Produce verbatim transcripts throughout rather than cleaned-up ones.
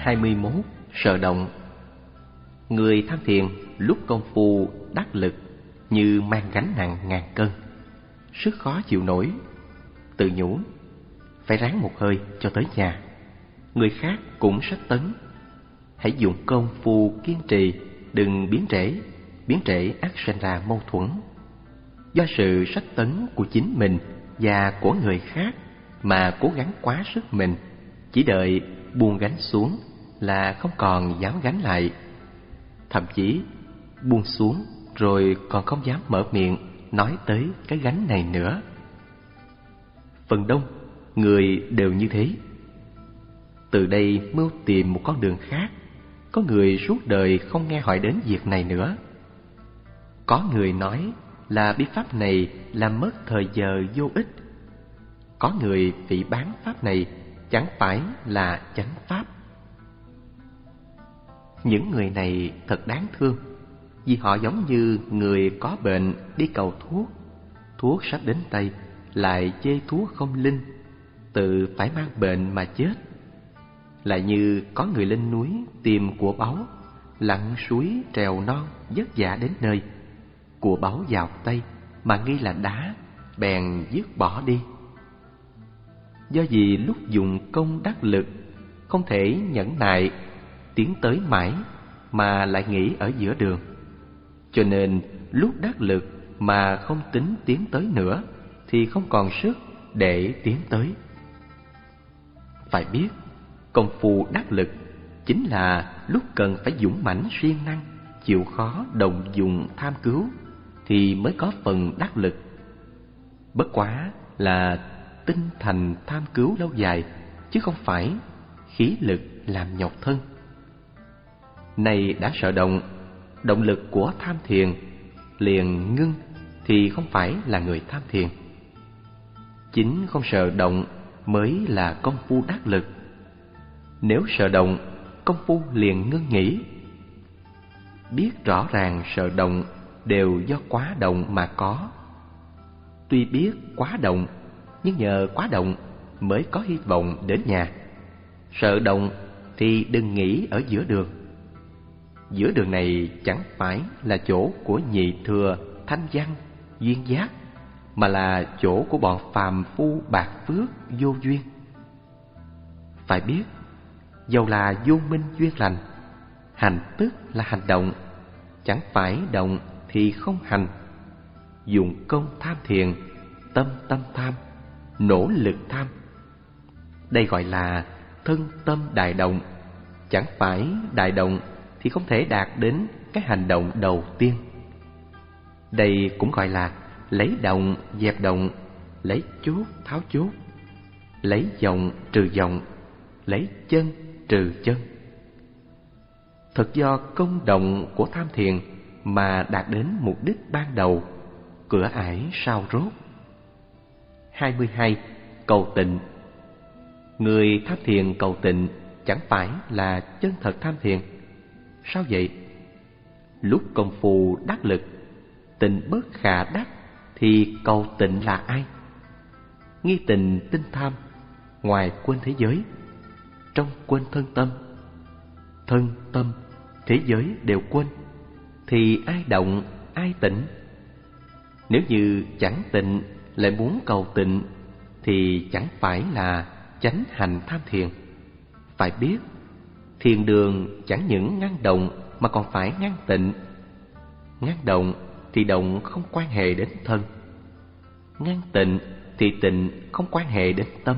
hai mươi mốt. Sợ động. Người tham thiền lúc công phu đắc lực như mang gánh nặng ngàn cân, sức khó chịu nổi, tự nhủ phải ráng một hơi cho tới nhà. Người khác cũng sách tấn, hãy dùng công phu kiên trì, đừng biến trễ. Biến trễ ắt sinh ra mâu thuẫn. Do sự sách tấn của chính mình và của người khác mà cố gắng quá sức mình, chỉ đợi buông gánh xuống là không còn dám gánh lại. Thậm chí buông xuống rồi còn không dám mở miệng nói tới cái gánh này nữa. Phần đông người đều như thế. Từ đây mưu tìm một con đường khác. Có người suốt đời không nghe hỏi đến việc này nữa. Có người nói là bí pháp này làm mất thời giờ vô ích. Có người phỉ báng pháp này chẳng phải là chánh pháp. Những người này thật đáng thương, vì họ giống như người có bệnh đi cầu thuốc. Thuốc sắp đến tay lại chê thuốc không linh, tự phải mang bệnh mà chết. Lại như có người lên núi tìm của báu, lặn suối trèo non vất vả đến nơi, của báu vào tay mà nghi là đá, bèn dứt bỏ đi. Do vì lúc dùng công đắc lực không thể nhẫn nại tiến tới mãi, mà lại nghĩ ở giữa đường, cho nên lúc đắc lực mà không tính tiến tới nữa thì không còn sức để tiến tới. Phải biết công phu đắc lực chính là lúc cần phải dũng mãnh siêng năng, chịu khó động dụng tham cứu thì mới có phần đắc lực. Bất quá là tinh thành tham cứu lâu dài, chứ không phải khí lực làm nhọc thân. Này đã sợ động, động lực của tham thiền liền ngưng thì không phải là người tham thiền. Chính không sợ động mới là công phu đắc lực. Nếu sợ động, công phu liền ngưng nghỉ. Biết rõ ràng sợ động đều do quá động mà có. Tuy biết quá động, nhưng nhờ quá động mới có hy vọng đến nhà. Sợ động thì đừng nghĩ ở giữa đường. Giữa đường này chẳng phải là chỗ của nhị thừa, thanh văn, duyên giác, mà là chỗ của bọn phàm phu bạc phước vô duyên. Phải biết, dầu là vô minh duyên lành, hành tức là hành động, chẳng phải động thì không hành. Dùng công tham thiền, tâm tâm tham, nỗ lực tham. Đây gọi là thân tâm đại động, chẳng phải đại động thì không thể đạt đến cái hành động đầu tiên. Đây cũng gọi là lấy động dẹp động, lấy chốt tháo chốt, lấy vọng trừ vọng, lấy chân trừ chân. Thật do công động của tham thiền mà đạt đến mục đích ban đầu, cửa ải sao rốt. hai mươi hai. Cầu tịnh. Người tham thiền cầu tịnh chẳng phải là chân thật tham thiền. Sao vậy? Lúc công phu đắc lực, tịnh bất khả đắc, thì cầu tịnh là ai? Nghi tình tinh tham, ngoài quên thế giới, trong quên thân tâm. Thân tâm, thế giới đều quên, thì ai động, ai tịnh? Nếu như chẳng tịnh lại muốn cầu tịnh, thì chẳng phải là chánh hành tham thiền. Phải biết, thiền đường chẳng những ngăn động mà còn phải ngăn tịnh. Ngăn động thì động không quan hệ đến thân, ngăn tịnh thì tịnh không quan hệ đến tâm.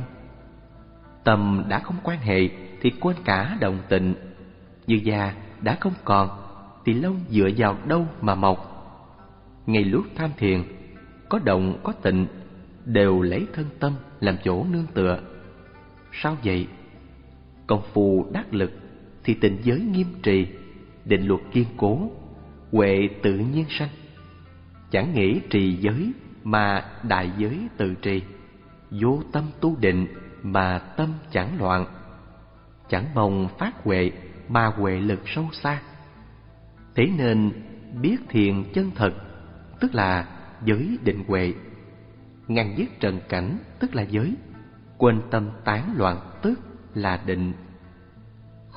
Tâm đã không quan hệ thì quên cả động tịnh. Như da đã không còn thì lông dựa vào đâu mà mọc? Ngay lúc tham thiền, có động có tịnh đều lấy thân tâm làm chỗ nương tựa. Sao vậy? Công phu đắc lực thì tịnh giới nghiêm trì, định luật kiên cố, huệ tự nhiên sanh. Chẳng nghĩ trì giới mà đại giới tự trì, vô tâm tu định mà tâm chẳng loạn. Chẳng mong phát huệ mà huệ lực sâu xa. Thế nên biết thiền chân thật tức là giới định huệ, ngăn dứt trần cảnh tức là giới, quên tâm tán loạn tức là định.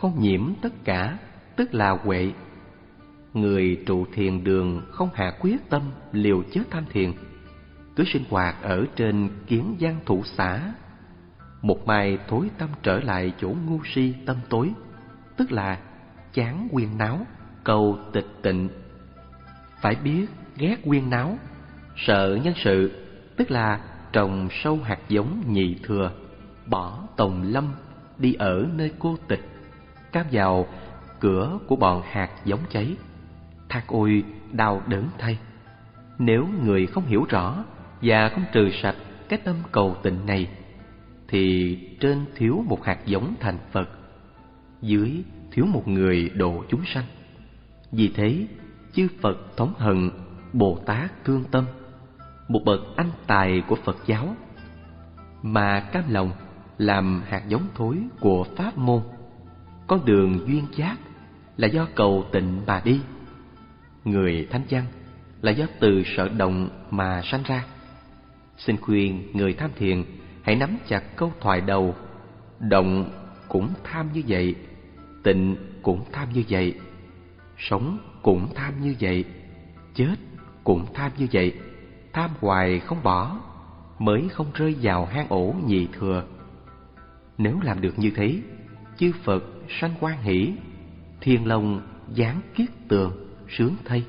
không nhiễm tất cả, tức là huệ. Người trụ thiền đường không hạ quyết tâm liều chết tham thiền, cứ sinh hoạt ở trên kiến văn thủ xã, một mai thối tâm trở lại chỗ ngu si tâm tối, tức là chán quyên náo, cầu tịch tịnh. Phải biết ghét quyên náo, sợ nhân sự, tức là trồng sâu hạt giống nhị thừa, bỏ tòng lâm, đi ở nơi cô tịch, cam vào cửa của bọn hạt giống cháy. Than ôi đau đớn thay! Nếu người không hiểu rõ và không trừ sạch cái tâm cầu tịnh này, thì trên thiếu một hạt giống thành Phật, dưới thiếu một người độ chúng sanh. Vì thế, chư Phật thống hận, Bồ Tát thương tâm, một bậc anh tài của Phật giáo, mà cam lòng làm hạt giống thối của pháp môn. Con đường duyên giác là do cầu tịnh mà đi. Người thanh văn là do từ sợ động mà sanh ra. Xin khuyên người tham thiền hãy nắm chặt câu thoại đầu: động cũng tham như vậy, tịnh cũng tham như vậy, sống cũng tham như vậy, chết cũng tham như vậy. Tham hoài không bỏ, mới không rơi vào hang ổ nhị thừa. Nếu làm được như thế, chư Phật sanh hoan hỷ, thiên long giáng kiết tường, sướng thay.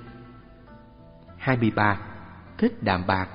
Hai mươi ba. Thích đạm bạc.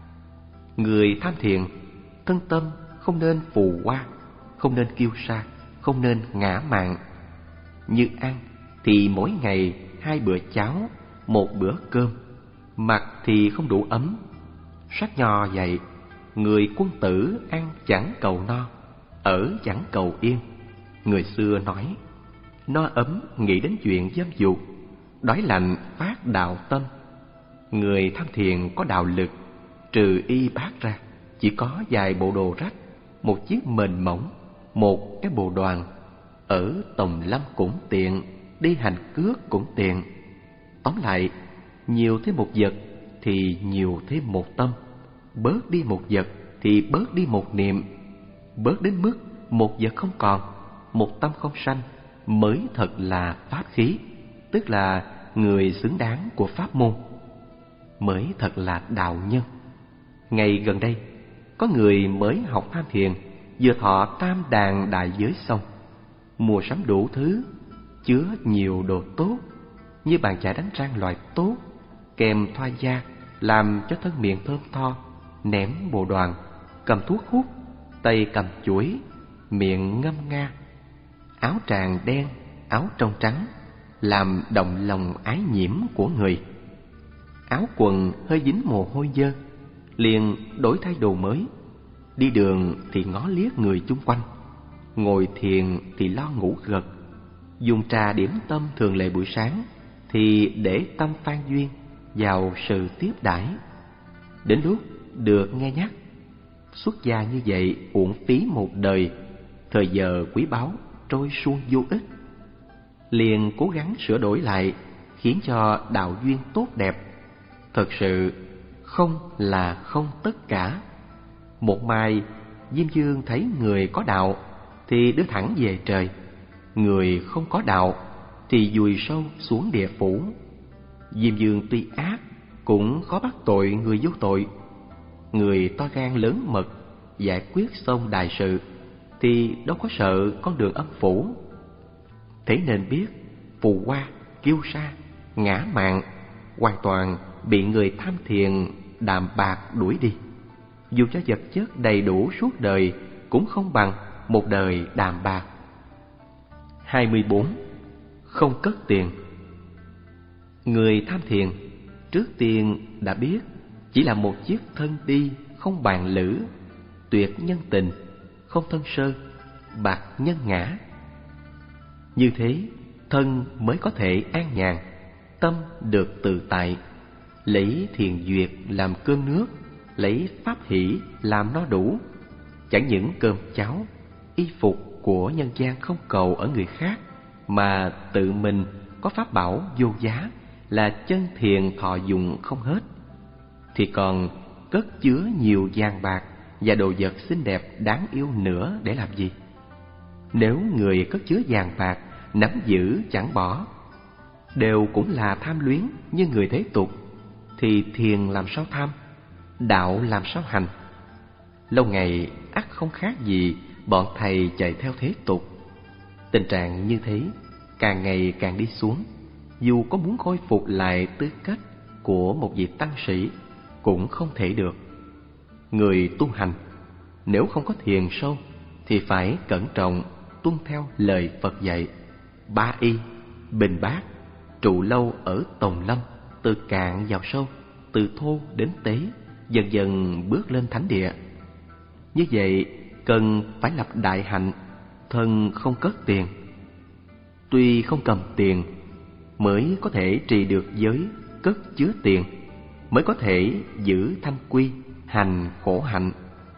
Người tham thiền, thân tâm không nên phù hoa, không nên kiêu sa, không nên ngã mạn. Như ăn thì mỗi ngày hai bữa cháo, một bữa cơm, mặc thì không đủ ấm. Sách nho dạy, người quân tử ăn chẳng cầu no, ở chẳng cầu yên. Người xưa nói, no ấm nghĩ đến chuyện dâm dục, đói lạnh phát đạo tâm. Người tham thiền có đạo lực, trừ y bát ra, chỉ có vài bộ đồ rách, một chiếc mền mỏng, một cái bồ đoàn. Ở tòng lâm cũng tiện, đi hành cước cũng tiện. Tóm lại, nhiều thêm một vật thì nhiều thêm một tâm, bớt đi một vật thì bớt đi một niệm. Bớt đến mức một vật không còn, một tâm không sanh, mới thật là pháp khí, tức là người xứng đáng của pháp môn, mới thật là đạo nhân. Ngày gần đây, có người mới học tham thiền, vừa thọ tam đàn đại giới xong, mua sắm đủ thứ, chứa nhiều đồ tốt, như bàn chải đánh răng loại tốt, kèm thoa da, làm cho thân miệng thơm tho, ném bồ đoàn, cầm thuốc hút, tay cầm chuỗi, miệng ngâm nga, áo tràng đen, áo trong trắng, làm động lòng ái nhiễm của người. Áo quần hơi dính mồ hôi dơ, liền đổi thay đồ mới. Đi đường thì ngó liếc người chung quanh, ngồi thiền thì lo ngủ gật. Dùng trà điểm tâm thường lệ buổi sáng thì để tâm phan duyên vào sự tiếp đãi. Đến lúc được nghe nhắc, xuất gia như vậy uổng phí một đời, thời giờ quý báu trôi suông vô ích. Liền cố gắng sửa đổi lại, khiến cho đạo duyên tốt đẹp. Thật sự không là không tất cả. Một mai Diêm Dương thấy người có đạo thì đưa thẳng về trời, người không có đạo thì vùi sâu xuống địa phủ. Diêm Dương tuy ác cũng khó bắt tội người vô tội. Người to gan lớn mật giải quyết xong đại sự thì đâu có sợ con đường âm phủ. Thế nên biết phù hoa, kiêu sa, ngã mạn hoàn toàn bị người tham thiền đạm bạc đuổi đi. Dù cho vật chất đầy đủ suốt đời cũng không bằng một đời đạm bạc. Hai mươi bốn. Không cất tiền. Người tham thiền trước tiên đã biết chỉ là một chiếc thân đi không bàn lữ, tuyệt nhân tình, không thân sơ, bạc nhân ngã. Như thế, thân mới có thể an nhàn, tâm được tự tại. Lấy thiền duyệt làm cơm nước, lấy pháp hỷ làm no đủ. Chẳng những cơm cháo, y phục của nhân gian không cầu ở người khác, mà tự mình có pháp bảo vô giá là chân thiền thọ dụng không hết, thì còn cất chứa nhiều vàng bạc và đồ vật xinh đẹp đáng yêu nữa để làm gì? Nếu người cất chứa vàng bạc nắm giữ chẳng bỏ, đều cũng là tham luyến như người thế tục, thì thiền làm sao tham, đạo làm sao hành? Lâu ngày ắt không khác gì bọn thầy chạy theo thế tục. Tình trạng như thế càng ngày càng đi xuống, dù có muốn khôi phục lại tư cách của một vị tăng sĩ cũng không thể được. Người tu hành nếu không có thiền sâu thì phải cẩn trọng tuân theo lời Phật dạy. Ba y, bình bát, trụ lâu ở tòng lâm, từ cạn vào sâu, từ thô đến tế, dần dần bước lên thánh địa. Như vậy cần phải lập đại hạnh, thân không cất tiền. Tuy không cầm tiền mới có thể trì được giới cất chứa tiền, mới có thể giữ thanh quy, hành khổ hạnh.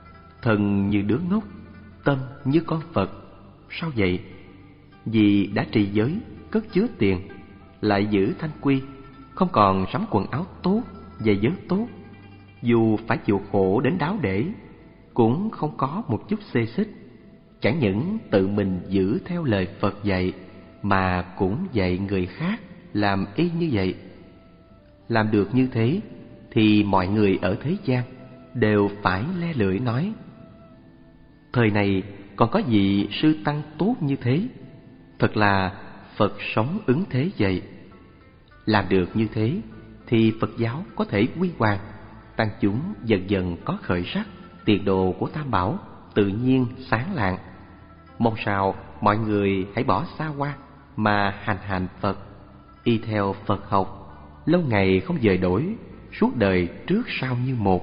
Thân như đứa ngốc, tâm như con Phật. Sao vậy? Vì đã trì giới cất chứa tiền, lại giữ thanh quy, không còn sắm quần áo tốt, giày dớt tốt, dù phải chịu khổ đến đáo để cũng không có một chút xê xích. Chẳng những tự mình giữ theo lời Phật dạy, mà cũng dạy người khác làm y như vậy. Làm được như thế thì mọi người ở thế gian đều phải le lưỡi nói: thời này còn có vị sư tăng tốt như thế, thật là Phật sống ứng thế vậy. Làm được như thế thì Phật giáo có thể huy hoàng, tăng chúng dần dần có khởi sắc, tiền đồ của Tam Bảo tự nhiên sáng lạng. Mong sao mọi người hãy bỏ xa hoa mà hành hành Phật, y theo Phật học, lâu ngày không dời đổi, suốt đời trước sau như một,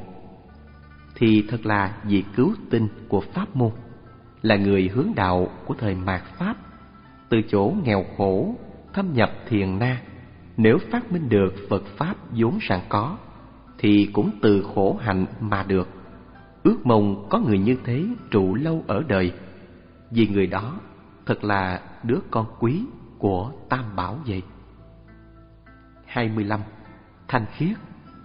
thì thật là vị cứu tinh của pháp môn, là người hướng đạo của thời mạt Pháp. Từ chỗ nghèo khổ thâm nhập thiền na, nếu phát minh được Phật Pháp vốn sẵn có, thì cũng từ khổ hạnh mà được. Ước mong có người như thế trụ lâu ở đời, vì người đó thật là đứa con quý của Tam Bảo vậy. hai mươi lăm. Thanh khiết.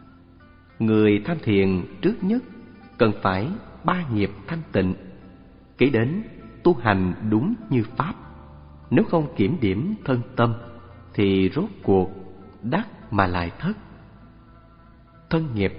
Người tham thiền trước nhất cần phải ba nghiệp thanh tịnh, kể đến tu hành đúng như Pháp. Nếu không kiểm điểm thân tâm thì rốt cuộc đắc mà lại thất. Thân nghiệp.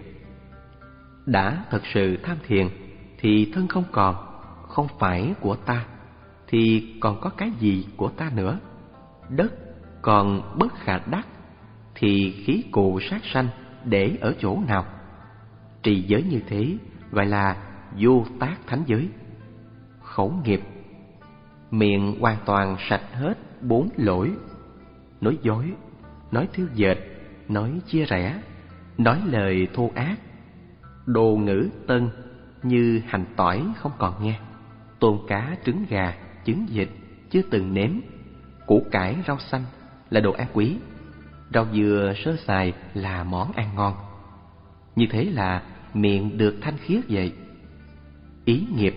Đã thật sự tham thiền thì thân không còn, không phải của ta, thì còn có cái gì của ta nữa? Đất còn bất khả đắc, thì khí cụ sát sanh để ở chỗ nào? Trì giới như thế gọi là vô tác thánh giới. Khẩu nghiệp. Miệng hoàn toàn sạch hết bốn lỗi: nói dối, nói thiêu dệt, nói chia rẽ, nói lời thô ác. Đồ ngữ tân như hành tỏi không còn nghe, tôm cá trứng gà trứng vịt chưa từng nếm, củ cải rau xanh là đồ ăn quý, rau dừa sơ sài là món ăn ngon. Như thế là miệng được thanh khiết vậy. Ý nghiệp.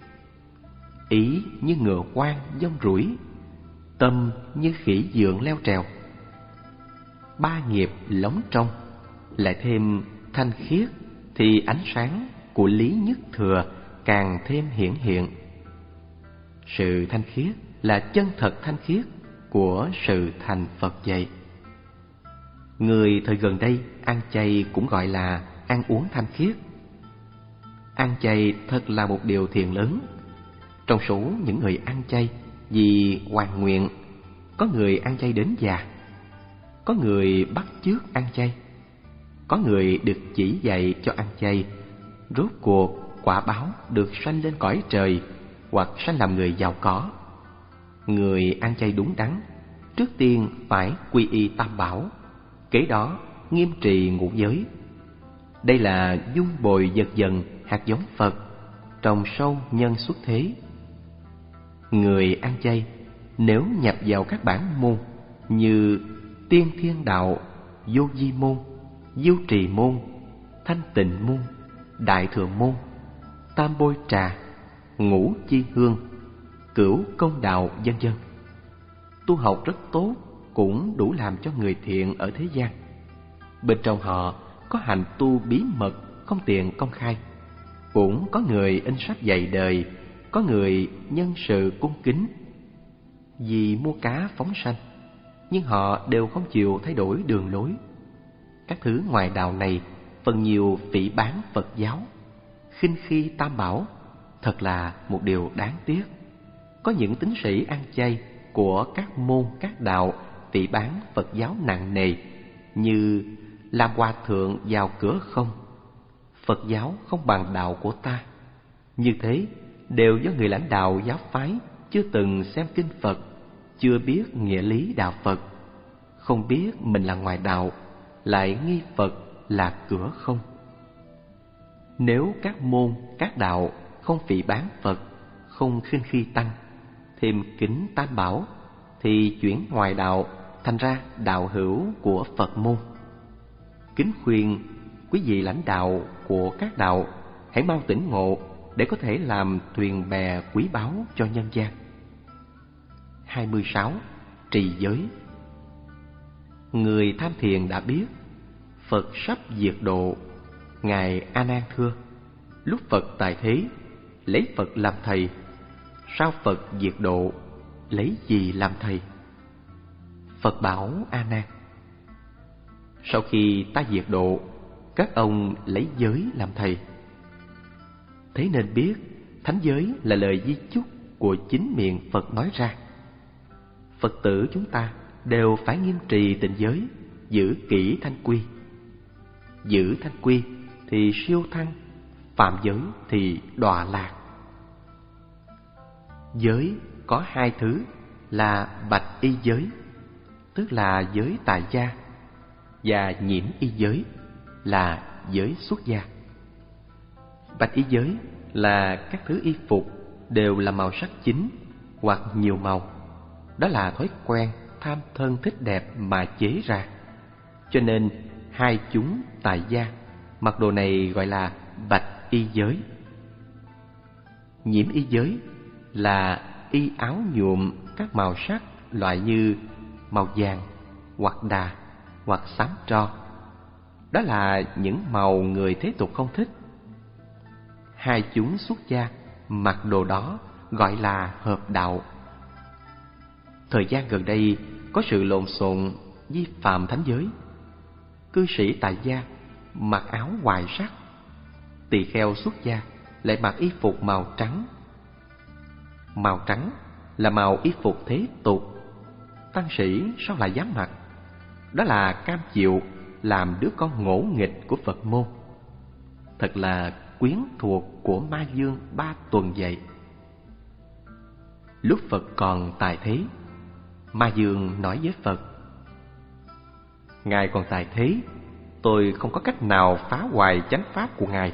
Ý như ngựa hoang dông rủi, tâm như khỉ dượng leo trèo. Ba nghiệp lóng trong, lại thêm thanh khiết, thì ánh sáng của lý nhất thừa càng thêm hiển hiện. Sự thanh khiết là chân thật thanh khiết của sự thành Phật dạy. Người thời gần đây ăn chay cũng gọi là ăn uống thanh khiết. Ăn chay thật là một điều thiện lớn. Trong số những người ăn chay vì hoàn nguyện, có người ăn chay đến già, có người bắt chước ăn chay, có người được chỉ dạy cho ăn chay, rốt cuộc quả báo được sanh lên cõi trời hoặc sanh làm người giàu có. Người ăn chay đúng đắn trước tiên phải quy y Tam Bảo, kế đó nghiêm trì ngũ giới. Đây là dung bồi dần dần hạt giống Phật trồng sâu nhân xuất thế. Người ăn chay nếu nhập vào các bản môn như Tiên Thiên Đạo, Vô Di Môn, Diêu Trì Môn, Thanh Tịnh Môn, Đại Thừa Môn, Tam Bôi Trà, Ngũ Chi Hương, Cửu Công Đạo vân vân, tu học rất tốt, cũng đủ làm cho người thiện ở thế gian. Bên trong họ có hành tu bí mật không tiện công khai, cũng có người in sách dạy đời, có người nhân sự cung kính. vì mua cá phóng sanh, nhưng họ đều không chịu thay đổi đường lối. Các thứ ngoại đạo này phần nhiều phỉ báng Phật giáo, khinh khi Tam Bảo, thật là một điều đáng tiếc. Có những tín sĩ ăn chay của các môn các đạo phỉ báng Phật giáo nặng nề, như làm hòa thượng vào cửa không, Phật giáo không bằng đạo của ta. Như thế đều do người lãnh đạo giáo phái chưa từng xem kinh Phật, chưa biết nghĩa lý đạo Phật, không biết mình là ngoại đạo, lại nghi Phật là cửa không. Nếu các môn các đạo không phỉ báng Phật, không khinh khi tăng, thêm kính Tam Bảo, thì chuyển ngoài đạo thành ra đạo hữu của Phật môn. Kính khuyên quý vị lãnh đạo của các đạo hãy mau tỉnh ngộ để có thể làm thuyền bè quý báu cho nhân gian. hai mươi sáu. Trì giới. Người tham thiền đã biết Phật sắp diệt độ. Ngài A Nan thưa: lúc Phật tại thế, lấy Phật làm thầy, sao Phật diệt độ, lấy gì làm thầy? Phật bảo A Nan: sau khi ta diệt độ, các ông lấy giới làm thầy. Thế nên biết thánh giới là lời di chúc của chính miệng Phật nói ra. Phật tử chúng ta đều phải nghiêm trì tịnh giới, giữ kỹ thanh quy. Giữ thanh quy thì siêu thăng, phạm giới thì đọa lạc. Giới có hai thứ là bạch y giới, tức là giới tại gia, và nhiễm y giới là giới xuất gia. Bạch y giới là các thứ y phục đều là màu sắc chính hoặc nhiều màu. Đó là thói quen tham thân thích đẹp mà chế ra. Cho nên hai chúng tại gia mặc đồ này gọi là bạch y giới. Nhiễm y giới là y áo nhuộm các màu sắc loại như màu vàng hoặc đà hoặc xám tro. Đó là những màu người thế tục không thích. Hai chúng xuất gia mặc đồ đó gọi là hợp đạo. Thời gian gần đây có sự lộn xộn vi phạm thánh giới. Cư sĩ tại gia mặc áo hoài sắc, tỳ kheo xuất gia lại mặc y phục màu trắng. Màu trắng là màu y phục thế tục, tăng sĩ sao lại dám mặc? Đó là cam chịu làm đứa con ngỗ nghịch của Phật môn. Thật là quyến thuộc của ma dương ba tuần vậy. Lúc Phật còn tại thế, ma dương nói với Phật: Ngài còn tại thế, tôi không có cách nào phá hoại chánh pháp của Ngài.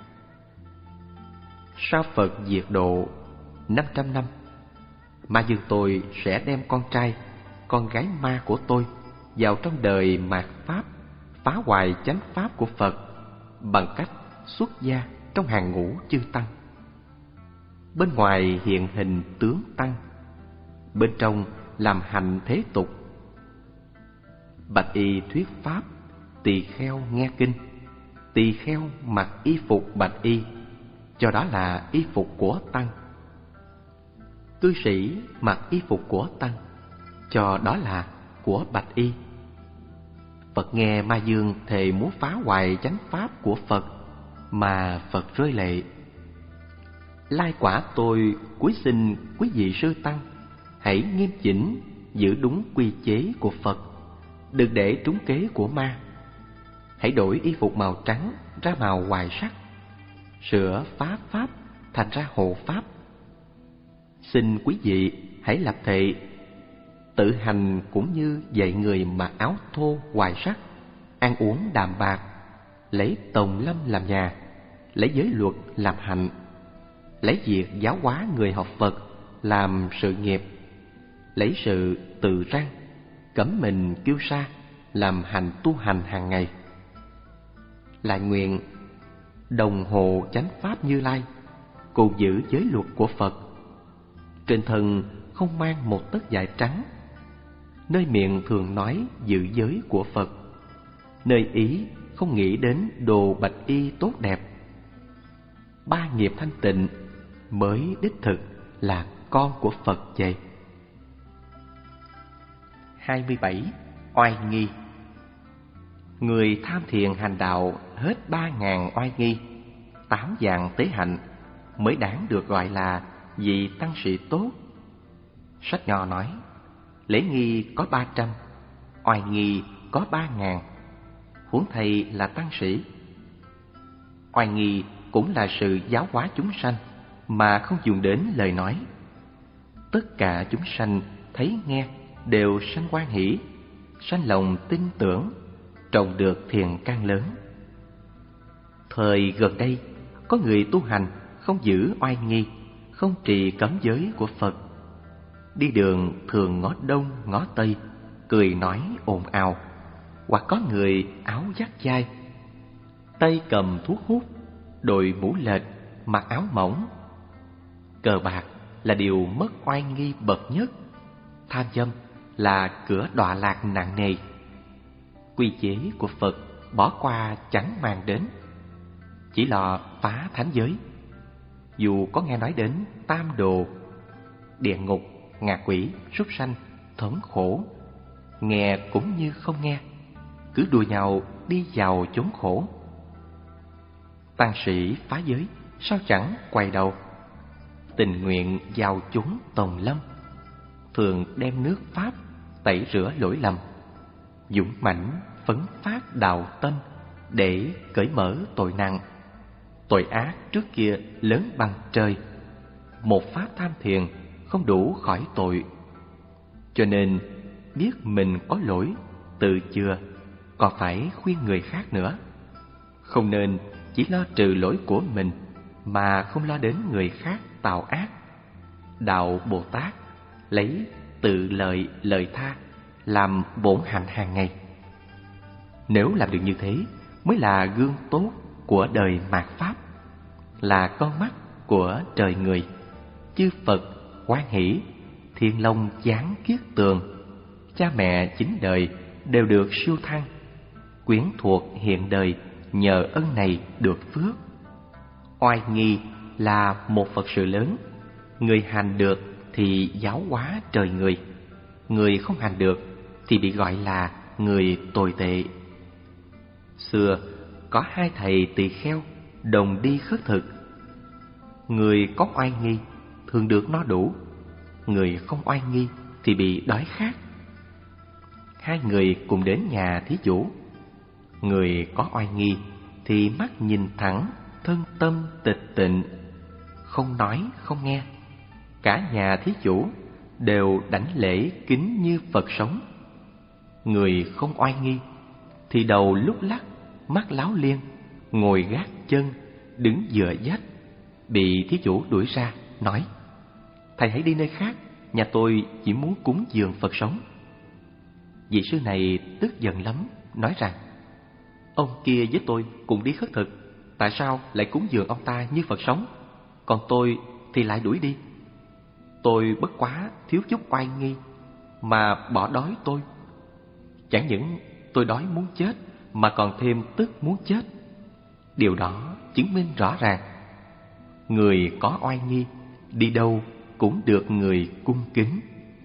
Sau Phật diệt độ năm trăm năm, ma dương tôi sẽ đem con trai, con gái ma của tôi vào trong đời mạt pháp, phá hoại chánh pháp của Phật bằng cách xuất gia trong hàng ngũ chư tăng. Bên ngoài hiện hình tướng tăng, bên trong làm hành thế tục. Bạch y thuyết pháp, tỳ kheo nghe kinh. Tỳ kheo mặc y phục bạch y, cho đó là y phục của tăng. Cư sĩ mặc y phục của tăng, cho đó là của bạch y. Phật nghe ma dương thề muốn phá hoại chánh pháp của Phật, mà Phật rơi lệ: Lai quả tôi cúi xin quý vị sư tăng, hãy nghiêm chỉnh giữ đúng quy chế của Phật, đừng để trúng kế của ma. Hãy đổi y phục màu trắng ra màu hoài sắc, sửa phá pháp thành ra hộ pháp. Xin quý vị hãy lập thệ tự hành cũng như dạy người mặc áo thô hoài sắc, ăn uống đạm bạc, lấy tòng lâm làm nhà, lấy giới luật làm hạnh, lấy việc giáo hóa người học Phật làm sự nghiệp, lấy sự tự răng, cấm mình kiêu sa làm hành tu hành hàng ngày. Lại nguyện đồng hộ chánh pháp Như Lai, cùng giữ giới luật của Phật. Trên thân không mang một tấc vải trắng, nơi miệng thường nói giữ giới của Phật, nơi ý không nghĩ đến đồ bạch y tốt đẹp. Ba nghiệp thanh tịnh mới đích thực là con của Phật vậy. hai mươi bảy. Oai nghi. Người tham thiền hành đạo hết ba ngàn oai nghi, tám vạn tế hạnh mới đáng được gọi là vị tăng sĩ tốt. Sách Nho nói, lễ nghi có ba trăm, oai nghi có ba ngàn, huống thầy là tăng sĩ. Oai nghi cũng là sự giáo hóa chúng sanh mà không dùng đến lời nói. Tất cả chúng sanh thấy nghe đều sanh hoan hỷ, sanh lòng tin tưởng, trồng được thiền căn lớn. Thời gần đây, có người tu hành không giữ oai nghi, không trì cấm giới của Phật. Đi đường thường ngó đông ngó tây, cười nói ồn ào, hoặc có người áo dắt chai, tay cầm thuốc hút, đội mũ lệch, mặc áo mỏng. Cờ bạc là điều mất oai nghi bậc nhất. Tham dâm là cửa đọa lạc nặng nề. Quy chế của Phật bỏ qua chẳng màng đến, chỉ lo phá thánh giới. Dù có nghe nói đến tam đồ, địa ngục, ngạ quỷ, súc sanh, thống khổ, nghe cũng như không nghe, cứ đùa nhau đi vào chốn khổ. Tăng sĩ phá giới sao chẳng quay đầu, tình nguyện vào chốn tòng lâm, thường đem nước pháp tẩy rửa lỗi lầm, dũng mãnh phấn phát đạo tâm để cởi mở tội nặng. Tội ác trước kia lớn bằng trời, một pháp tham thiền không đủ khỏi tội. Cho nên biết mình có lỗi tự chừa, còn phải khuyên người khác nữa. Không nên chỉ lo trừ lỗi của mình mà không lo đến người khác tạo ác. Đạo Bồ Tát lấy tự lợi lợi tha làm bổn hạnh hàng ngày. Nếu làm được như thế mới là gương tốt của đời mạt Pháp, là con mắt của trời người. Chư Phật hoan hỷ, Thiên Long giáng kiết tường, cha mẹ chín đời đều được siêu thăng, quyến thuộc hiện đời nhờ ân này được phước. Oai nghi là một Phật sự lớn. Người hành được thì giáo hóa trời người, người không hành được thì bị gọi là người tồi tệ. Xưa có hai thầy tỳ kheo đồng đi khất thực. Người có oai nghi thường được no đủ, người không oai nghi thì bị đói khát. Hai người cùng đến nhà thí chủ. Người có oai nghi thì mắt nhìn thẳng, thân tâm tịch tịnh, không nói không nghe. Cả nhà thí chủ đều đảnh lễ kính như Phật sống. Người không oai nghi thì đầu lúc lắc, mắt láo liên, ngồi gác chân, đứng dựa dách, bị thí chủ đuổi ra, nói: thầy hãy đi nơi khác, nhà tôi chỉ muốn cúng dường Phật sống. Vị sư này tức giận lắm, nói rằng: ông kia với tôi cùng đi khất thực, tại sao lại cúng dường ông ta như Phật sống, còn tôi thì lại đuổi đi? Tôi bất quá thiếu chút oai nghi mà bỏ đói tôi. Chẳng những tôi đói muốn chết mà còn thêm tức muốn chết. Điều đó chứng minh rõ ràng, người có oai nghi đi đâu cũng được người cung kính.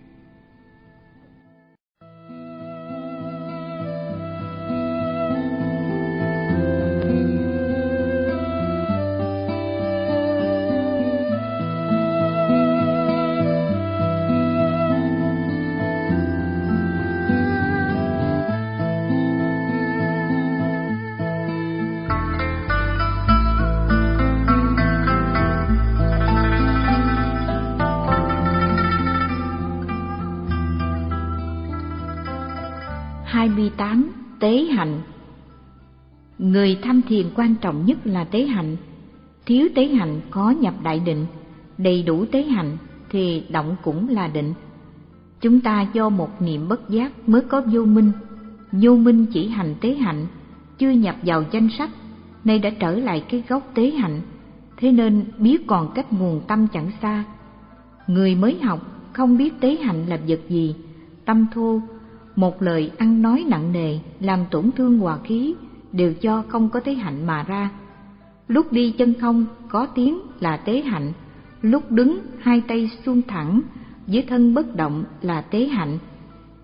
hai mươi tám. Tế hạnh. Người tham thiền quan trọng nhất là tế hạnh. Thiếu tế hạnh khó nhập đại định, đầy đủ tế hạnh thì động cũng là định. Chúng ta do một niệm bất giác mới có vô minh. Vô minh chỉ hành tế hạnh, chưa nhập vào danh sách, nay đã trở lại cái gốc tế hạnh. Thế nên biết còn cách nguồn tâm chẳng xa. Người mới học không biết tế hạnh là vật gì, tâm thô, một lời ăn nói nặng nề làm tổn thương hòa khí đều do không có tế hạnh mà ra. Lúc đi chân không có tiếng là tế hạnh, lúc đứng hai tay suông thẳng, dưới thân bất động là tế hạnh.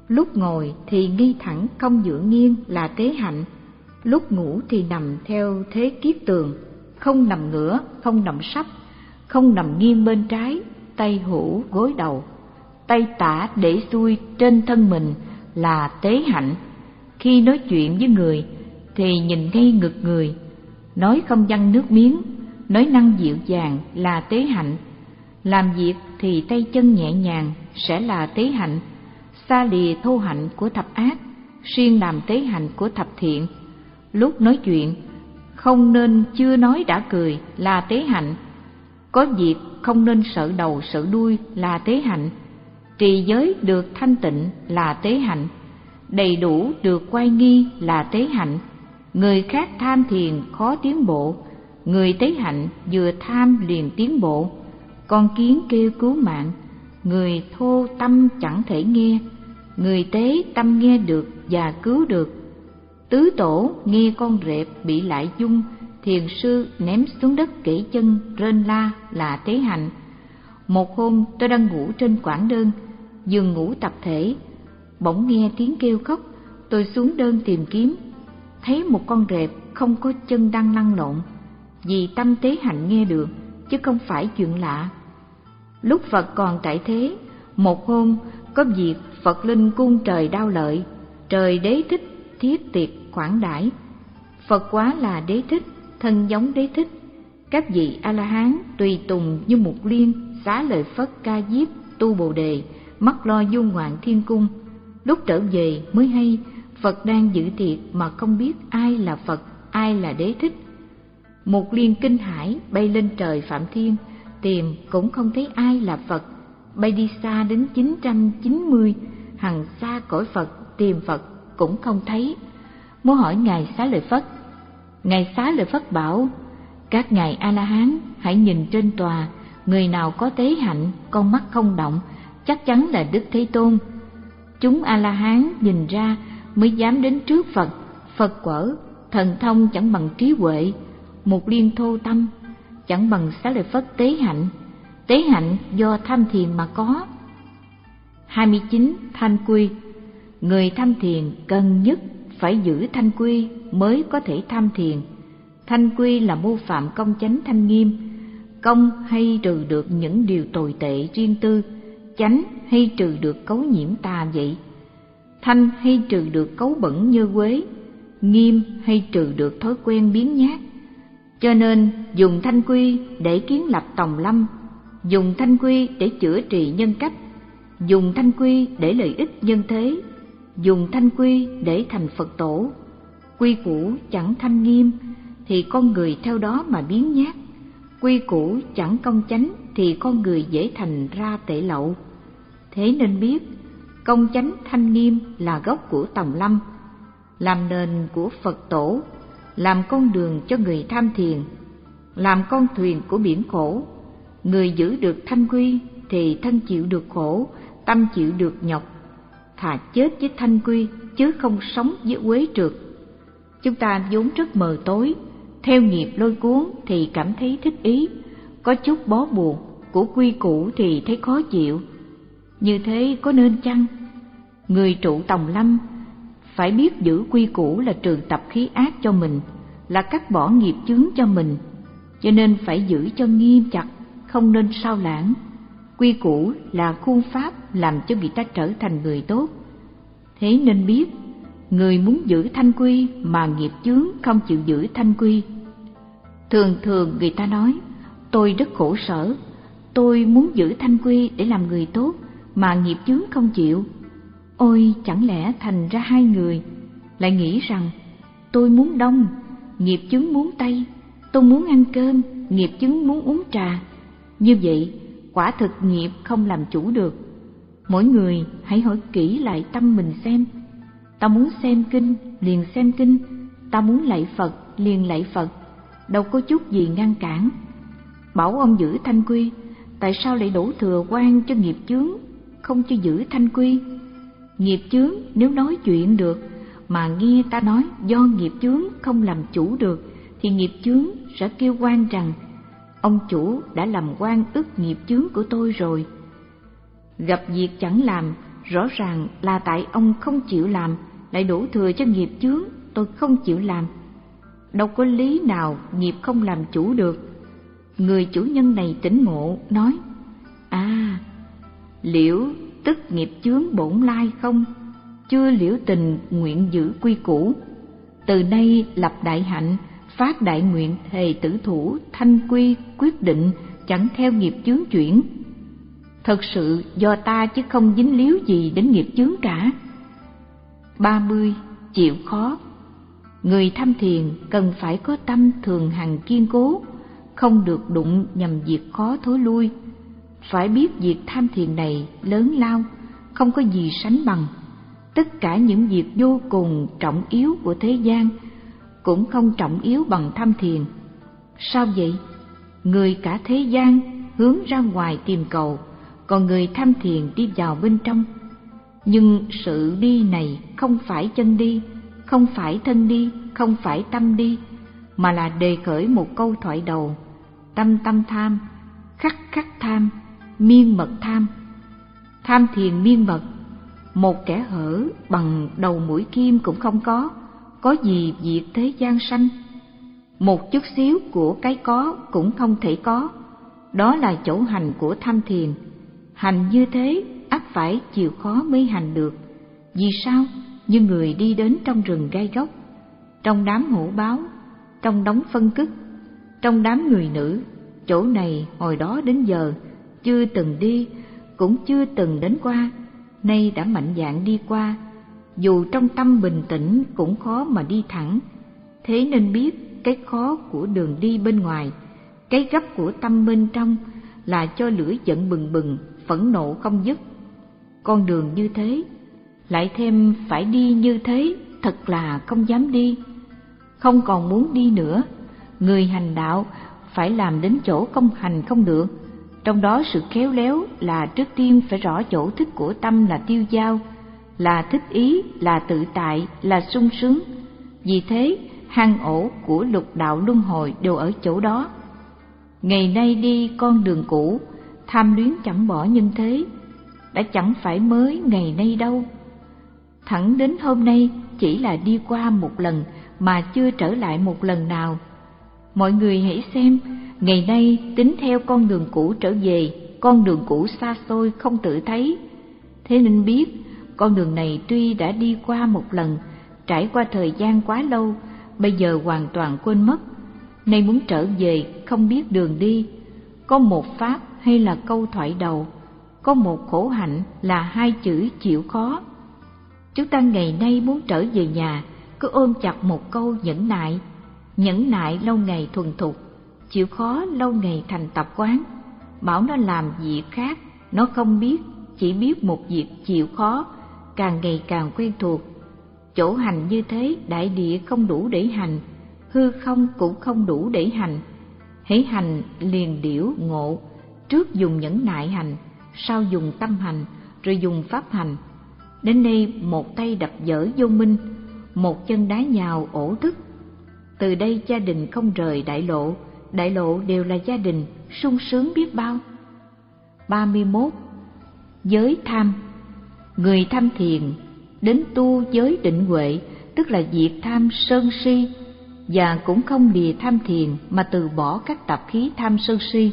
Lúc ngồi thì nghi thẳng không dựa nghiêng là tế hạnh, lúc ngủ thì nằm theo thế kiết tường, không nằm ngửa, không nằm sấp, không nằm nghiêng bên trái, tay hữu gối đầu, tay tả để xuôi trên thân mình là tế hạnh. Khi nói chuyện với người thì nhìn ngay ngực người, nói không văng nước miếng, nói năng dịu dàng là tế hạnh. Làm việc thì tay chân nhẹ nhàng sẽ là tế hạnh. Xa lìa thô hạnh của thập ác, siêng làm tế hạnh của thập thiện. Lúc nói chuyện không nên chưa nói đã cười là tế hạnh. Có việc không nên sợ đầu sợ đuôi là tế hạnh. Trì giới được thanh tịnh là tế hạnh. Đầy đủ được oai nghi là tế hạnh. Người khác tham thiền khó tiến bộ, người tế hạnh vừa tham liền tiến bộ. Con kiến kêu cứu mạng, người thô tâm chẳng thể nghe, người tế tâm nghe được và cứu được. Tứ tổ nghe con rệp bị lại dung, thiền sư ném xuống đất kể chân rên la là tế hạnh. Một hôm tôi đang ngủ trên quảng đơn, giường ngủ tập thể, bỗng nghe tiếng kêu khóc. Tôi xuống đơn tìm kiếm, thấy một con rệp không có chân đang lăn lộn, vì tâm tế hạnh nghe được, chứ không phải chuyện lạ. Lúc Phật còn tại thế, một hôm có việc Phật linh cung trời Đao Lợi, trời Đế Thích thiết tiệc khoản đãi. Phật quá là Đế Thích, thân giống Đế Thích. Các vị A La Hán tùy tùng như Mục Liên, Xá Lợi Phất, Ca Diếp, Tu Bồ Đề, mắt lo du ngoạn thiên cung. Lúc trở về mới hay Phật đang dự tiệc mà không biết ai là Phật, ai là Đế Thích. Mục Liên kinh hãi bay lên trời Phạm Thiên, tìm cũng không thấy ai là Phật. Bay đi xa đến chín trăm chín mươi, hằng xa cõi Phật tìm Phật cũng không thấy. Muốn hỏi ngài Xá Lợi Phất. Ngài Xá Lợi Phất bảo: các ngài A La Hán hãy nhìn trên tòa, người nào có tế hạnh, con mắt không động, chắc chắn là Đức Thế Tôn. Chúng A La Hán nhìn ra mới dám đến trước Phật. Phật quở, thần thông chẳng bằng trí huệ. Mục Liên thô tâm, chẳng bằng Xá Lợi Phất tế hạnh. Tế hạnh do tham thiền mà có. hai mươi chín. Thanh quy. Người tham thiền cần nhất phải giữ thanh quy mới có thể tham thiền. Thanh quy là mô phạm công chánh thanh nghiêm. Công hay trừ được những điều tồi tệ riêng tư, chánh hay trừ được cấu nhiễm tà vậy. Thanh hay trừ được cấu bẩn như quế, nghiêm hay trừ được thói quen biếng nhác. Cho nên dùng thanh quy để kiến lập tòng lâm, dùng thanh quy để chữa trị nhân cách, dùng thanh quy để lợi ích nhân thế, dùng thanh quy để thành Phật tổ. Quy củ chẳng thanh nghiêm thì con người theo đó mà biếng nhác, quy củ chẳng công chánh thì con người dễ thành ra tệ lậu. Thế nên biết công chánh thanh nghiêm là gốc của tòng lâm, làm nền của Phật tổ, làm con đường cho người tham thiền, làm con thuyền của biển khổ. Người giữ được thanh quy thì thân chịu được khổ, tâm chịu được nhọc. Thà chết với thanh quy chứ không sống với uế trượt. Chúng ta vốn rất mờ tối, theo nghiệp lôi cuốn thì cảm thấy thích ý, có chút bó buộc của quy củ thì thấy khó chịu. Như thế có nên chăng? Người trụ tòng lâm phải biết giữ quy củ là trừ tập khí ác cho mình, là cắt bỏ nghiệp chướng cho mình, cho nên phải giữ cho nghiêm chặt, không nên sao lãng. Quy củ là khuôn pháp làm cho người ta trở thành người tốt. Thế nên biết, người muốn giữ thanh quy mà nghiệp chướng không chịu giữ thanh quy. Thường thường người ta nói, tôi rất khổ sở, tôi muốn giữ thanh quy để làm người tốt mà nghiệp chướng không chịu. Ôi, chẳng lẽ thành ra hai người, lại nghĩ rằng tôi muốn đông, nghiệp chướng muốn tây, tôi muốn ăn cơm, nghiệp chướng muốn uống trà. Như vậy, quả thực nghiệp không làm chủ được. Mỗi người hãy hỏi kỹ lại tâm mình xem. Ta muốn xem kinh, liền xem kinh. Ta muốn lạy Phật, liền lạy Phật. Đâu có chút gì ngăn cản. Bảo ông giữ thanh quy, tại sao lại đổ thừa oan cho nghiệp chướng, không cho giữ thanh quy? Nghiệp chướng nếu nói chuyện được, mà nghe ta nói do nghiệp chướng không làm chủ được, thì nghiệp chướng sẽ kêu oan rằng ông chủ đã làm oan ức nghiệp chướng của tôi rồi. Gặp việc chẳng làm rõ ràng là tại ông không chịu làm, lại đổ thừa cho nghiệp chướng, tôi không chịu làm. Đâu có lý nào nghiệp không làm chủ được. Người chủ nhân này tỉnh ngộ, nói: À, liễu tức nghiệp chướng bổn lai không, chưa liễu tình nguyện giữ quy củ. Từ nay lập đại hạnh, phát đại nguyện, thề tử thủ, thanh quy, quyết định, chẳng theo nghiệp chướng chuyển. Thật sự do ta chứ không dính líu gì đến nghiệp chướng cả. ba mươi. Chịu khó. Người tham thiền cần phải có tâm thường hằng kiên cố, không được đụng nhằm việc khó thối lui. Phải biết việc tham thiền này lớn lao, không có gì sánh bằng. Tất cả những việc vô cùng trọng yếu của thế gian cũng không trọng yếu bằng tham thiền. Sao vậy? Người cả thế gian hướng ra ngoài tìm cầu, còn người tham thiền đi vào bên trong. Nhưng sự đi này không phải chân đi, không phải thân đi, không phải tâm đi, mà là đề khởi một câu thoại đầu: tâm tâm tham, khắc khắc tham, miên mật tham. Tham thiền miên mật, một kẻ hở bằng đầu mũi kim cũng không có, có gì việc thế gian sanh. Một chút xíu của cái có cũng không thể có, đó là chỗ hành của tham thiền. Hành như thế ắt phải chịu khó mới hành được. Vì sao? Như người đi đến trong rừng gai góc, trong đám hổ báo, trong đống phân cứt, trong đám người nữ. Chỗ này hồi đó đến giờ chưa từng đi, cũng chưa từng đến qua, nay đã mạnh dạn đi qua. Dù trong tâm bình tĩnh cũng khó mà đi thẳng. Thế nên biết cái khó của đường đi bên ngoài, cái gấp của tâm bên trong là cho lửa giận bừng bừng, phẫn nộ không dứt. Con đường như thế, lại thêm phải đi như thế, thật là không dám đi, không còn muốn đi nữa. Người hành đạo phải làm đến chỗ không hành không được. Trong đó sự khéo léo là trước tiên phải rõ chỗ thích của tâm là tiêu dao, là thích ý, là tự tại, là sung sướng. Vì thế hang ổ của lục đạo luân hồi đều ở chỗ đó. Ngày nay đi con đường cũ, tham luyến chẳng bỏ nhân thế, đã chẳng phải mới ngày nay đâu. Thẳng đến hôm nay chỉ là đi qua một lần mà chưa trở lại một lần nào. Mọi người hãy xem, ngày nay tính theo con đường cũ trở về, con đường cũ xa xôi không tự thấy. Thế nên biết con đường này tuy đã đi qua một lần, trải qua thời gian quá lâu, bây giờ hoàn toàn quên mất. Nay muốn trở về không biết đường đi. Có một pháp hay là câu thoại đầu, có một khổ hạnh là hai chữ chịu khó. Chúng ta ngày nay muốn trở về nhà, cứ ôm chặt một câu nhẫn nại. Nhẫn nại lâu ngày thuần thục, chịu khó lâu ngày thành tập quán. Bảo nó làm việc khác, nó không biết, chỉ biết một việc chịu khó, càng ngày càng quen thuộc. Chỗ hành như thế, đại địa không đủ để hành, hư không cũng không đủ để hành. Hãy hành liền điểu ngộ, trước dùng nhẫn nại hành, sau dùng tâm hành, rồi dùng pháp hành. Đến đây một tay đập dở vô minh, một chân đá nhào ổ thức. Từ đây gia đình không rời đại lộ, đại lộ đều là gia đình, sung sướng biết bao. ba mươi mốt. Giới tham. Người tham thiền đến tu giới định huệ, tức là diệt tham sân si, và cũng không lìa tham thiền mà từ bỏ các tập khí tham sân si.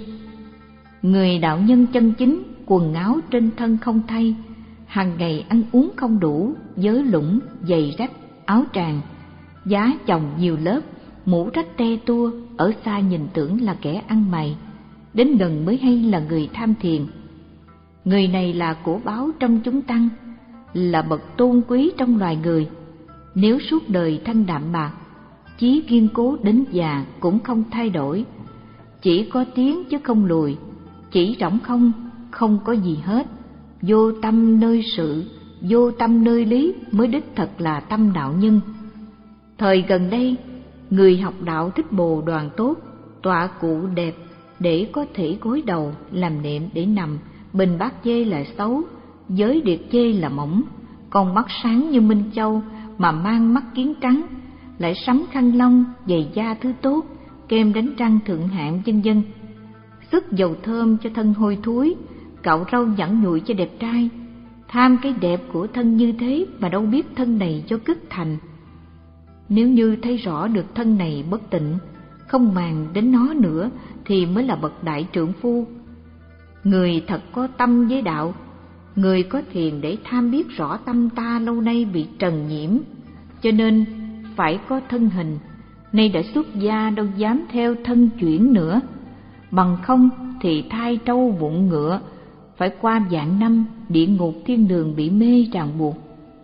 Người đạo nhân chân chính, quần áo trên thân không thay, hàng ngày ăn uống không đủ, giới lũng, giày rách, áo tràng, giá chồng nhiều lớp, mũ rách te tua, ở xa nhìn tưởng là kẻ ăn mày, đến gần mới hay là người tham thiền. Người này là của báo trong chúng tăng, là bậc tôn quý trong loài người. Nếu suốt đời thanh đạm bạc, chí kiên cố đến già cũng không thay đổi, chỉ có tiến chứ không lùi, chỉ rỗng không, không có gì hết. Vô tâm nơi sự, vô tâm nơi lý mới đích thật là tâm đạo nhân. Thời gần đây, người học đạo thích bồ đoàn tốt, tọa cụ đẹp để có thể gối đầu làm nệm để nằm, bình bát dê là xấu, giới điệt dê là mỏng, còn mắt sáng như minh châu mà mang mắt kiến trắng, lại sắm khăn lông, giày da thứ tốt, kem đánh răng thượng hạng vân vân. Sức dầu thơm cho thân hôi thối, cạo râu nhẵn nhụi cho đẹp trai. Tham cái đẹp của thân như thế mà đâu biết thân này do kích thành. Nếu như thấy rõ được thân này bất tịnh, không màng đến nó nữa thì mới là bậc đại trượng phu. Người thật có tâm với đạo, người có thiền để tham biết rõ tâm ta lâu nay bị trần nhiễm, cho nên phải có thân hình. Nay đã xuất gia đâu dám theo thân chuyển nữa, bằng không thì thai trâu bụng ngựa, phải qua vạn năm địa ngục thiên đường bị mê ràng buộc.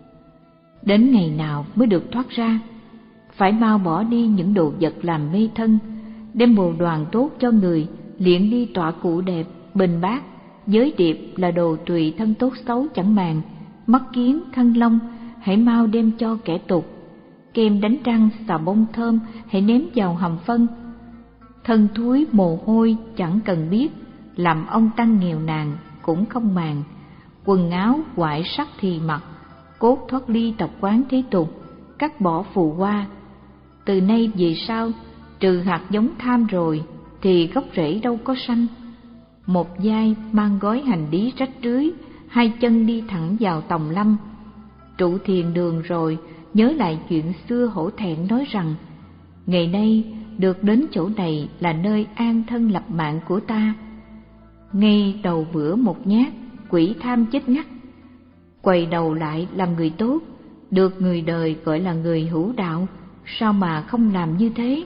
Đến ngày nào mới được thoát ra? Phải mau bỏ đi những đồ vật làm mê thân, đem bồ đoàn tốt cho người, liệng đi tọa cụ đẹp, bình bát, giới điệp là đồ tùy thân tốt xấu chẳng màng, mắt kiến, thân long, hãy mau đem cho kẻ tục. Kem đánh răng, xà bông thơm, hãy ném vào hầm phân. Thân thúi mồ hôi chẳng cần biết, làm ông tăng nghèo nàn cũng không màng. Quần áo quại sắc thì mặc, cốt thoát ly tập quán thế tục, cắt bỏ phù hoa. Từ nay về sau, trừ hạt giống tham rồi, thì gốc rễ đâu có sanh. Một vai mang gói hành lý rách rưới, hai chân đi thẳng vào tòng lâm. Trụ thiền đường rồi, nhớ lại chuyện xưa hổ thẹn nói rằng, ngày nay được đến chỗ này là nơi an thân lập mạng của ta. Ngay đầu bữa một nhát, quỷ tham chết ngắt. Quay đầu lại làm người tốt, được người đời gọi là người hữu đạo, sao mà không làm như thế?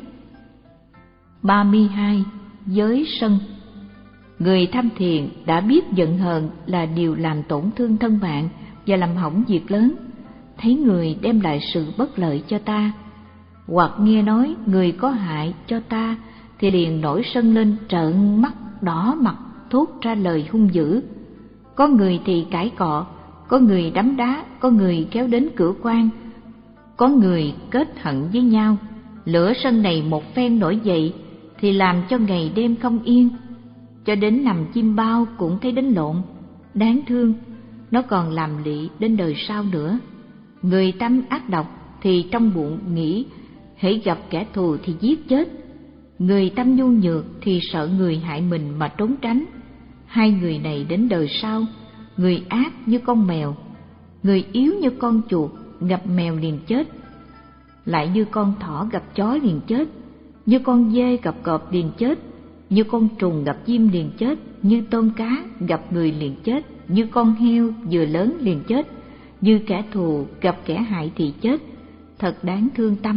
ba mươi hai. Giới sân. Người tham thiền đã biết giận hờn là điều làm tổn thương thân bạn và làm hỏng việc lớn. Thấy người đem lại sự bất lợi cho ta, hoặc nghe nói người có hại cho ta, thì liền nổi sân lên, trợn mắt đỏ mặt, thốt ra lời hung dữ. Có người thì cãi cọ, có người đấm đá, có người kéo đến cửa quan, có người kết hận với nhau. Lửa sân này một phen nổi dậy thì làm cho ngày đêm không yên, cho đến nằm chim bao cũng thấy đánh lộn. Đáng thương, nó còn làm lị đến đời sau nữa. Người tâm ác độc thì trong bụng nghĩ hễ gặp kẻ thù thì giết chết, người tâm nhu nhược thì sợ người hại mình mà trốn tránh. Hai người này đến đời sau, người ác như con mèo, người yếu như con chuột, gặp mèo liền chết, lại như con thỏ gặp chó liền chết, như con dê gặp cọp liền chết, như con trùng gặp chim liền chết, như tôm cá gặp người liền chết, như con heo vừa lớn liền chết, như kẻ thù gặp kẻ hại thì chết. Thật đáng thương tâm.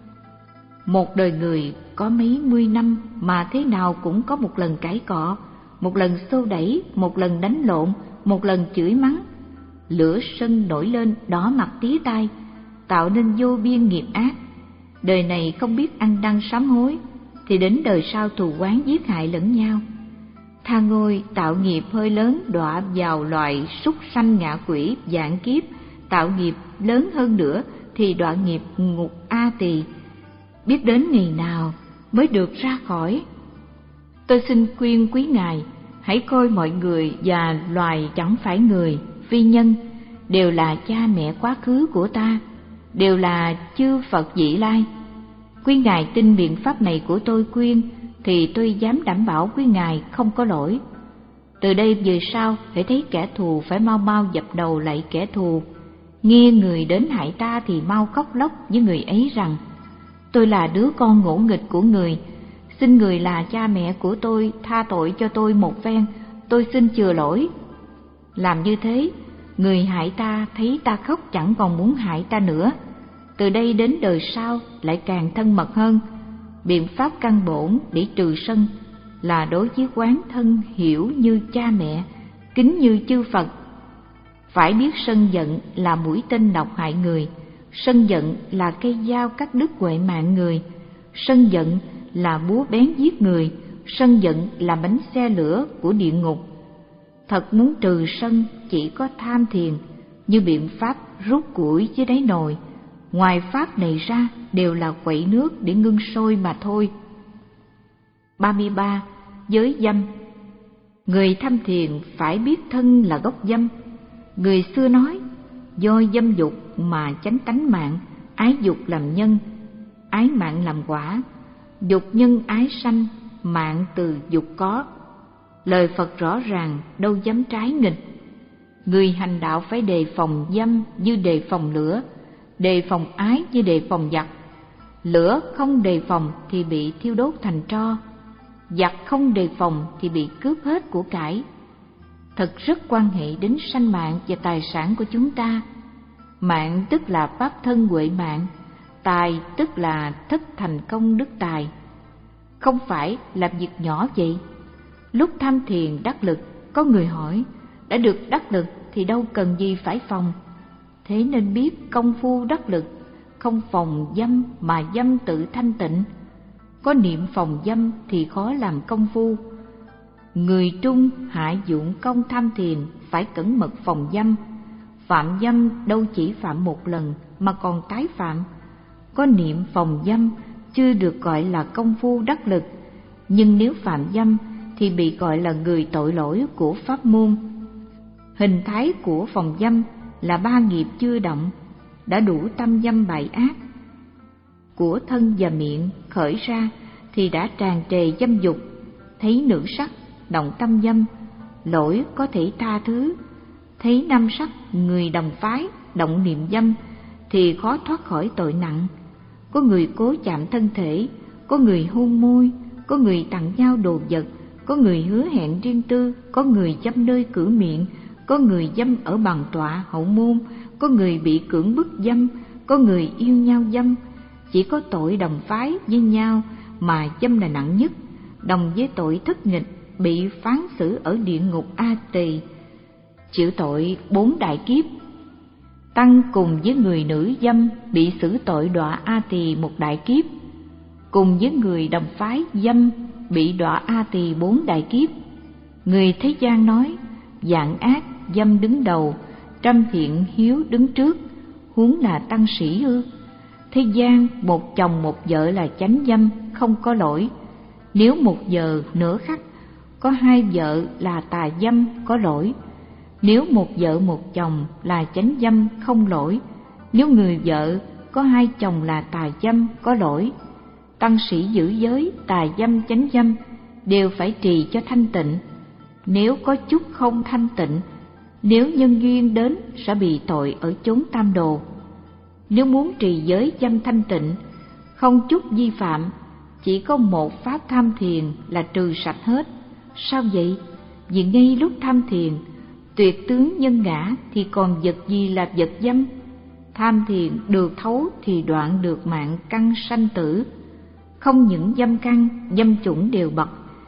Một đời người có mấy mươi năm mà thế nào cũng có một lần cãi cọ, một lần xô đẩy, một lần đánh lộn, một lần chửi mắng. Lửa sân nổi lên đỏ mặt tía tai, tạo nên vô biên nghiệp ác. Đời này không biết ăn năn sám hối, thì đến đời sau thù oán giết hại lẫn nhau. Tha ngôi tạo nghiệp hơi lớn, đọa vào loài súc sanh ngạ quỷ vạn kiếp. Tạo nghiệp lớn hơn nữa thì đọa nghiệp ngục A Tỳ. Biết đến ngày nào mới được ra khỏi. Tôi xin khuyên quý ngài, hãy coi mọi người và loài chẳng phải người, phi nhân, đều là cha mẹ quá khứ của ta, đều là chư Phật vị lai. Quý ngài tin biện pháp này của tôi khuyên, thì tôi dám đảm bảo quý ngài không có lỗi. Từ đây về sau, hãy thấy kẻ thù phải mau mau dập đầu lạy kẻ thù. Nghe người đến hại ta thì mau khóc lóc với người ấy rằng, tôi là đứa con ngỗ nghịch của người, xin người là cha mẹ của tôi tha tội cho tôi một phen, tôi xin chừa lỗi. Làm như thế, người hại ta thấy ta khóc chẳng còn muốn hại ta nữa. Từ đây đến đời sau lại càng thân mật hơn. Biện pháp căn bổn để trừ sân là đối với quán thân hiểu như cha mẹ, kính như chư Phật. Phải biết sân giận là mũi tên độc hại người, sân giận là cây dao cắt đứt huệ mạng người, sân giận là búa bén giết người, sân giận là bánh xe lửa của địa ngục. Thật muốn trừ sân chỉ có tham thiền, như biện pháp rút củi dưới đáy nồi. Ngoài pháp này ra đều là quậy nước để ngưng sôi mà thôi. ba mươi ba. Giới dâm. Người tham thiền phải biết thân là gốc dâm. Người xưa nói, do dâm dục mà chánh tánh mạng, ái dục làm nhân, ái mạng làm quả, dục nhân ái sanh, mạng từ dục có. Lời Phật rõ ràng, đâu dám trái nghịch. Người hành đạo phải đề phòng dâm như đề phòng lửa, đề phòng ái như đề phòng giặc. Lửa không đề phòng thì bị thiêu đốt thành tro, giặc không đề phòng thì bị cướp hết của cải. Thật rất quan hệ đến sanh mạng và tài sản của chúng ta. Mạng tức là pháp thân huệ mạng, tài tức là thất thành công đức tài. Không phải làm việc nhỏ vậy. Lúc tham thiền đắc lực, có người hỏi, đã được đắc lực thì đâu cần gì phải phòng. Thế nên biết công phu đắc lực, không phòng dâm mà dâm tự thanh tịnh. Có niệm phòng dâm thì khó làm công phu. Người trung hạ dụng công tham thiền phải cẩn mật phòng dâm. Phạm dâm đâu chỉ phạm một lần mà còn tái phạm. Có niệm phòng dâm chưa được gọi là công phu đắc lực, nhưng nếu phạm dâm thì bị gọi là người tội lỗi của pháp môn. Hình thái của phòng dâm là ba nghiệp chưa động, đã đủ tâm dâm bại ác. Của thân và miệng khởi ra thì đã tràn trề dâm dục, thấy nữ sắc động tâm dâm, lỗi có thể tha thứ. Thấy nam sắc người đồng phái động niệm dâm thì khó thoát khỏi tội nặng. Có người cố chạm thân thể, có người hôn môi, có người tặng nhau đồ vật, có người hứa hẹn riêng tư, có người dâm nơi cửa miệng, có người dâm ở bàn tọa hậu môn, có người bị cưỡng bức dâm, có người yêu nhau dâm. Chỉ có tội đồng phái với nhau mà dâm là nặng nhất, đồng với tội thất nghịch bị phán xử ở địa ngục A Tỳ, chịu tội bốn đại kiếp. Tăng cùng với người nữ dâm bị xử tội đọa A Tỳ một đại kiếp, cùng với người đồng phái dâm bị đọa A Tỳ bốn đại kiếp. Người thế gian nói, dạng ác dâm đứng đầu, trăm thiện hiếu đứng trước, huống là tăng sĩ ư? Thế gian một chồng một vợ là chánh dâm, không có lỗi. Nếu một giờ nửa khắc có hai vợ là tà dâm, có lỗi. Nếu một vợ một chồng là chánh dâm, không lỗi. Nếu người vợ có hai chồng là tà dâm, có lỗi. Tăng sĩ giữ giới, tà dâm, chánh dâm đều phải trì cho thanh tịnh. Nếu có chút không thanh tịnh, nếu nhân duyên đến sẽ bị tội ở chốn tam đồ. Nếu muốn trì giới dâm thanh tịnh, không chút vi phạm, chỉ có một pháp tham thiền là trừ sạch hết. Sao vậy? Vì ngay lúc tham thiền, tuyệt tướng nhân ngã thì còn vật gì là vật dâm? Tham thiền được thấu thì đoạn được mạng căn sanh tử. Không những dâm căn, dâm chủng đều bật,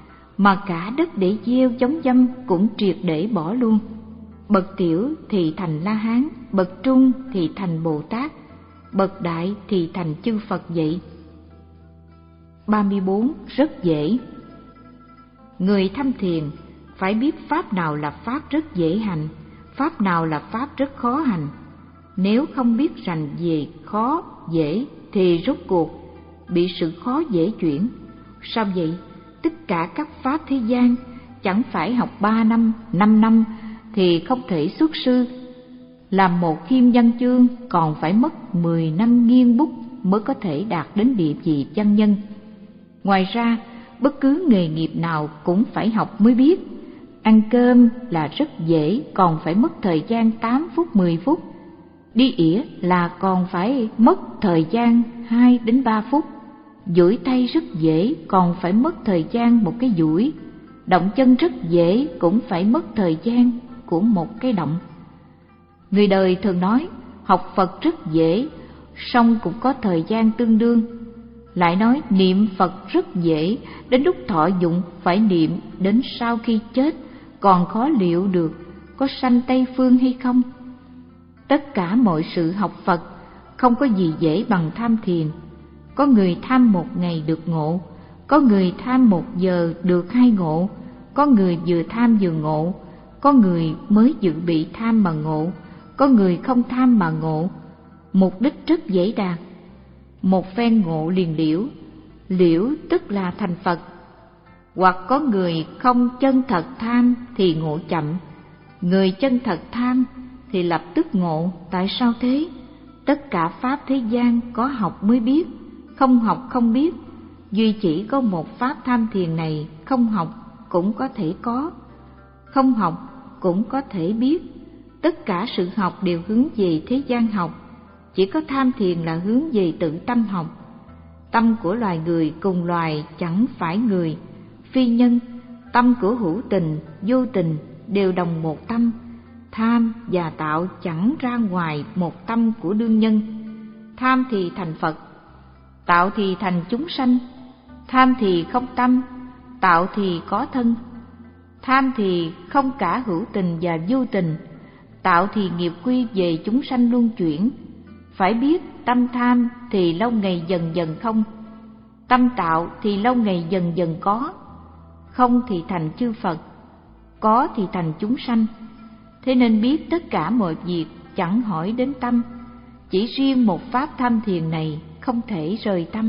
mà cả đất để gieo chống dâm cũng triệt để bỏ luôn. Bậc tiểu thì thành La Hán, bậc trung thì thành Bồ Tát, bậc đại thì thành chư Phật vậy. ba mươi bốn. Rất dễ. Người tham thiền phải biết pháp nào là pháp rất dễ hành, pháp nào là pháp rất khó hành. Nếu không biết rành về khó, dễ thì rốt cuộc bị sự khó dễ chuyển. Sao vậy? Tất cả các pháp thế gian chẳng phải học ba năm, năm năm thì không thể xuất sư. Làm một kim văn chương còn phải mất mười năm nghiên bút mới có thể đạt đến địa vị văn nhân. Ngoài ra, bất cứ nghề nghiệp nào cũng phải học mới biết. Ăn cơm là rất dễ, còn phải mất thời gian tám phút mười phút. Đi ỉa là còn phải mất thời gian hai đến ba phút. Duỗi tay rất dễ, còn phải mất thời gian một cái duỗi. Động chân rất dễ, cũng phải mất thời gian của một cái động. Người đời thường nói học Phật rất dễ, song cũng có thời gian tương đương. Lại nói niệm Phật rất dễ, đến lúc thọ dụng phải niệm đến sau khi chết, còn khó liệu được có sanh Tây Phương hay không. Tất cả mọi sự học Phật không có gì dễ bằng tham thiền. Có người tham một ngày được ngộ, có người tham một giờ được hai ngộ, có người vừa tham vừa ngộ, có người mới dự bị tham mà ngộ, có người không tham mà ngộ. Mục đích rất dễ đạt. Một phen ngộ liền liễu, liễu tức là thành Phật. Hoặc có người không chân thật tham thì ngộ chậm, người chân thật tham thì lập tức ngộ. Tại sao thế? Tất cả pháp thế gian có học mới biết, không học không biết. Duy chỉ có một pháp tham thiền này không học cũng có thể có, không học cũng có thể biết. Tất cả sự học đều hướng về thế gian học, chỉ có tham thiền là hướng về tự tâm học. Tâm của loài người cùng loài chẳng phải người, phi nhân, tâm của hữu tình, vô tình đều đồng một tâm. Tham và tạo chẳng ra ngoài một tâm của đương nhân. Tham thì thành Phật, tạo thì thành chúng sanh. Tham thì không tâm, tạo thì có thân. Tham thì không cả hữu tình và vô tình, tạo thì nghiệp quy về chúng sanh luân chuyển. Phải biết tâm tham thì lâu ngày dần dần không, tâm tạo thì lâu ngày dần dần có. Không thì thành chư Phật, có thì thành chúng sanh. Thế nên biết tất cả mọi việc chẳng hỏi đến tâm, chỉ riêng một pháp tham thiền này không thể rời tâm.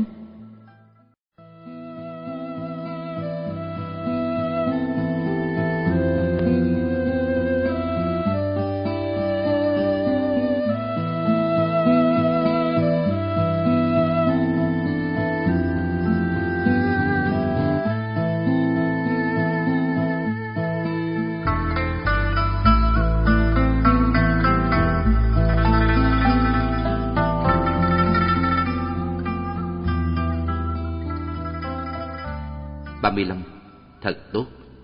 ba mươi lăm. Thật tốt.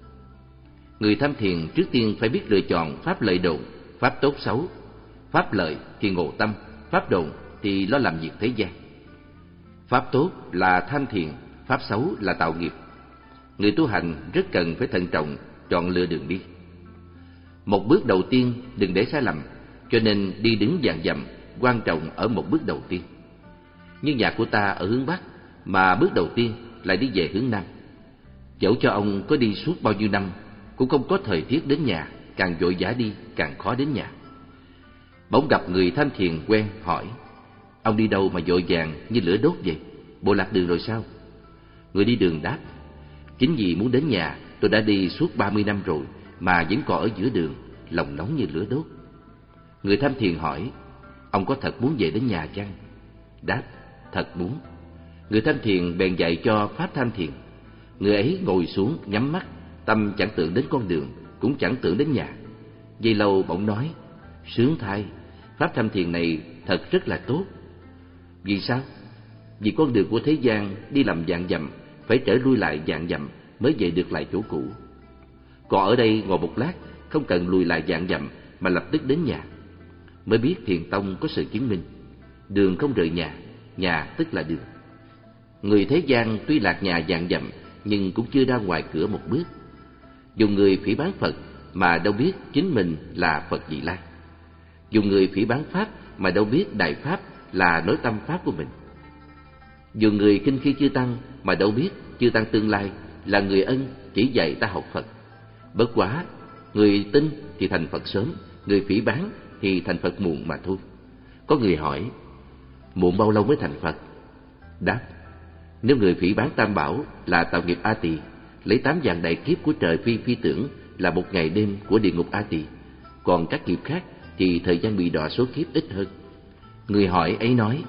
Người tham thiền trước tiên phải biết lựa chọn pháp lợi độn, pháp tốt xấu. Pháp lợi thì ngộ tâm, pháp độn thì lo làm việc thế gian. Pháp tốt là tham thiền, pháp xấu là tạo nghiệp. Người tu hành rất cần phải thận trọng chọn lựa đường đi. Một bước đầu tiên đừng để sai lầm, cho nên đi đứng vạn dặm quan trọng ở một bước đầu tiên. Như nhà của ta ở hướng Bắc, mà bước đầu tiên lại đi về hướng Nam. Dẫu cho ông có đi suốt bao nhiêu năm, cũng không có thời tiết đến nhà, càng vội vã đi càng khó đến nhà. Bỗng gặp người tham thiền quen hỏi: ông đi đâu mà vội vàng như lửa đốt vậy? Bộ lạc đường rồi sao? Người đi đường đáp: chính vì muốn đến nhà, tôi đã đi suốt ba mươi năm rồi mà vẫn còn ở giữa đường, lòng nóng như lửa đốt. Người tham thiền hỏi: ông có thật muốn về đến nhà chăng? Đáp: thật muốn. Người tham thiền bèn dạy cho pháp tham thiền. Người ấy ngồi xuống nhắm mắt, tâm chẳng tưởng đến con đường, cũng chẳng tưởng đến nhà. Giây lâu bỗng nói: sướng thay, pháp tham thiền này thật rất là tốt. Vì sao? Vì con đường của thế gian đi làm vạn dặm, phải trở lui lại vạn dặm mới về được lại chỗ cũ. Còn ở đây ngồi một lát, không cần lùi lại vạn dặm mà lập tức đến nhà. Mới biết thiền tông có sự chứng minh: đường không rời nhà, nhà tức là đường. Người thế gian tuy lạc nhà vạn dặm, nhưng cũng chưa ra ngoài cửa một bước. Dùng người phỉ báng Phật mà đâu biết chính mình là Phật Vị Lai. Dùng người phỉ báng Pháp mà đâu biết Đại Pháp là nội tâm Pháp của mình. Dùng người khinh khi chư Tăng mà đâu biết chư Tăng tương lai là người ân chỉ dạy ta học Phật. Bất quá, người tin thì thành Phật sớm, người phỉ báng thì thành Phật muộn mà thôi. Có người hỏi: muộn bao lâu mới thành Phật? Đáp: nếu người phỉ báng Tam Bảo là tạo nghiệp A Tỳ, lấy tám vạn đại kiếp của trời phi phi tưởng là một ngày đêm của địa ngục A Tỳ. Còn các nghiệp khác thì thời gian bị đọa số kiếp ít hơn. Người hỏi ấy nói: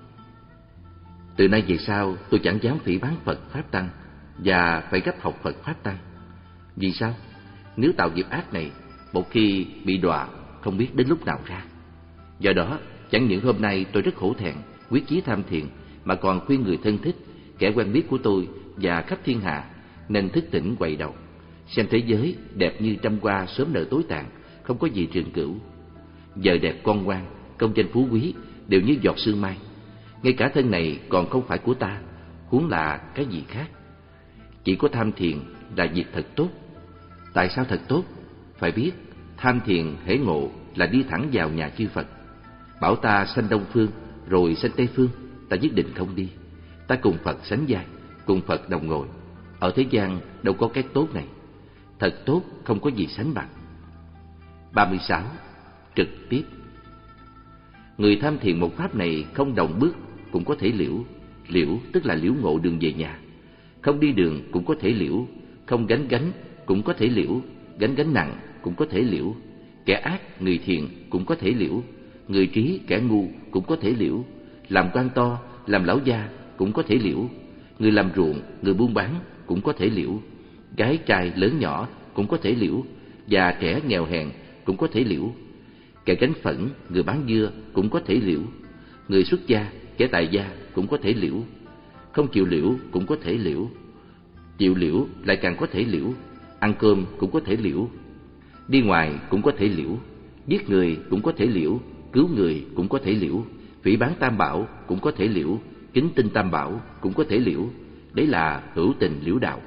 từ nay về sau tôi chẳng dám phỉ báng Phật Pháp Tăng và phải gấp học Phật Pháp Tăng. Vì sao? Nếu tạo nghiệp ác này, một khi bị đọa không biết đến lúc nào ra. Do đó, chẳng những hôm nay tôi rất hổ thẹn, quyết chí tham thiền, mà còn khuyên người thân thích, kẻ quen biết của tôi và khắp thiên hạ nên thức tỉnh quay đầu, xem thế giới đẹp như trăm hoa sớm nở tối tàn, không có gì trường cửu. Vợ đẹp con ngoan, công danh phú quý đều như giọt sương mai. Ngay cả thân này còn không phải của ta, huống là cái gì khác. Chỉ có tham thiền là việc thật tốt. Tại sao thật tốt? Phải biết tham thiền hễ ngộ là đi thẳng vào nhà chư Phật. Bảo ta sanh Đông Phương rồi sanh Tây Phương, ta nhất định không đi. Ta cùng Phật sánh vai, cùng Phật đồng ngồi. Ở thế gian đâu có cái tốt này. Thật tốt không có gì sánh bằng. ba mươi sáu. Trực tiếp. Người tham thiền một pháp này không đồng bước cũng có thể liễu. Liễu tức là liễu ngộ đường về nhà. Không đi đường cũng có thể liễu. Không gánh gánh cũng có thể liễu. Gánh gánh nặng cũng có thể liễu. Kẻ ác, người thiện cũng có thể liễu. Người trí, kẻ ngu cũng có thể liễu. Làm quan to, làm lão gia cũng có thể liễu. Người làm ruộng, người buôn bán cũng có thể liễu. Gái trai lớn nhỏ cũng có thể liễu. Và trẻ nghèo hèn cũng có thể liễu. Kẻ gánh phẫn, người bán dưa cũng có thể liễu. Người xuất gia, kẻ tại gia cũng có thể liễu. Không chịu liễu cũng có thể liễu. Chịu liễu lại càng có thể liễu. Ăn cơm cũng có thể liễu. Đi ngoài cũng có thể liễu. Giết người cũng có thể liễu. Cứu người cũng có thể liễu. Phỉ báng Tam Bảo cũng có thể liễu. Kính tin Tam Bảo cũng có thể liễu. Đấy là hữu tình liễu đạo.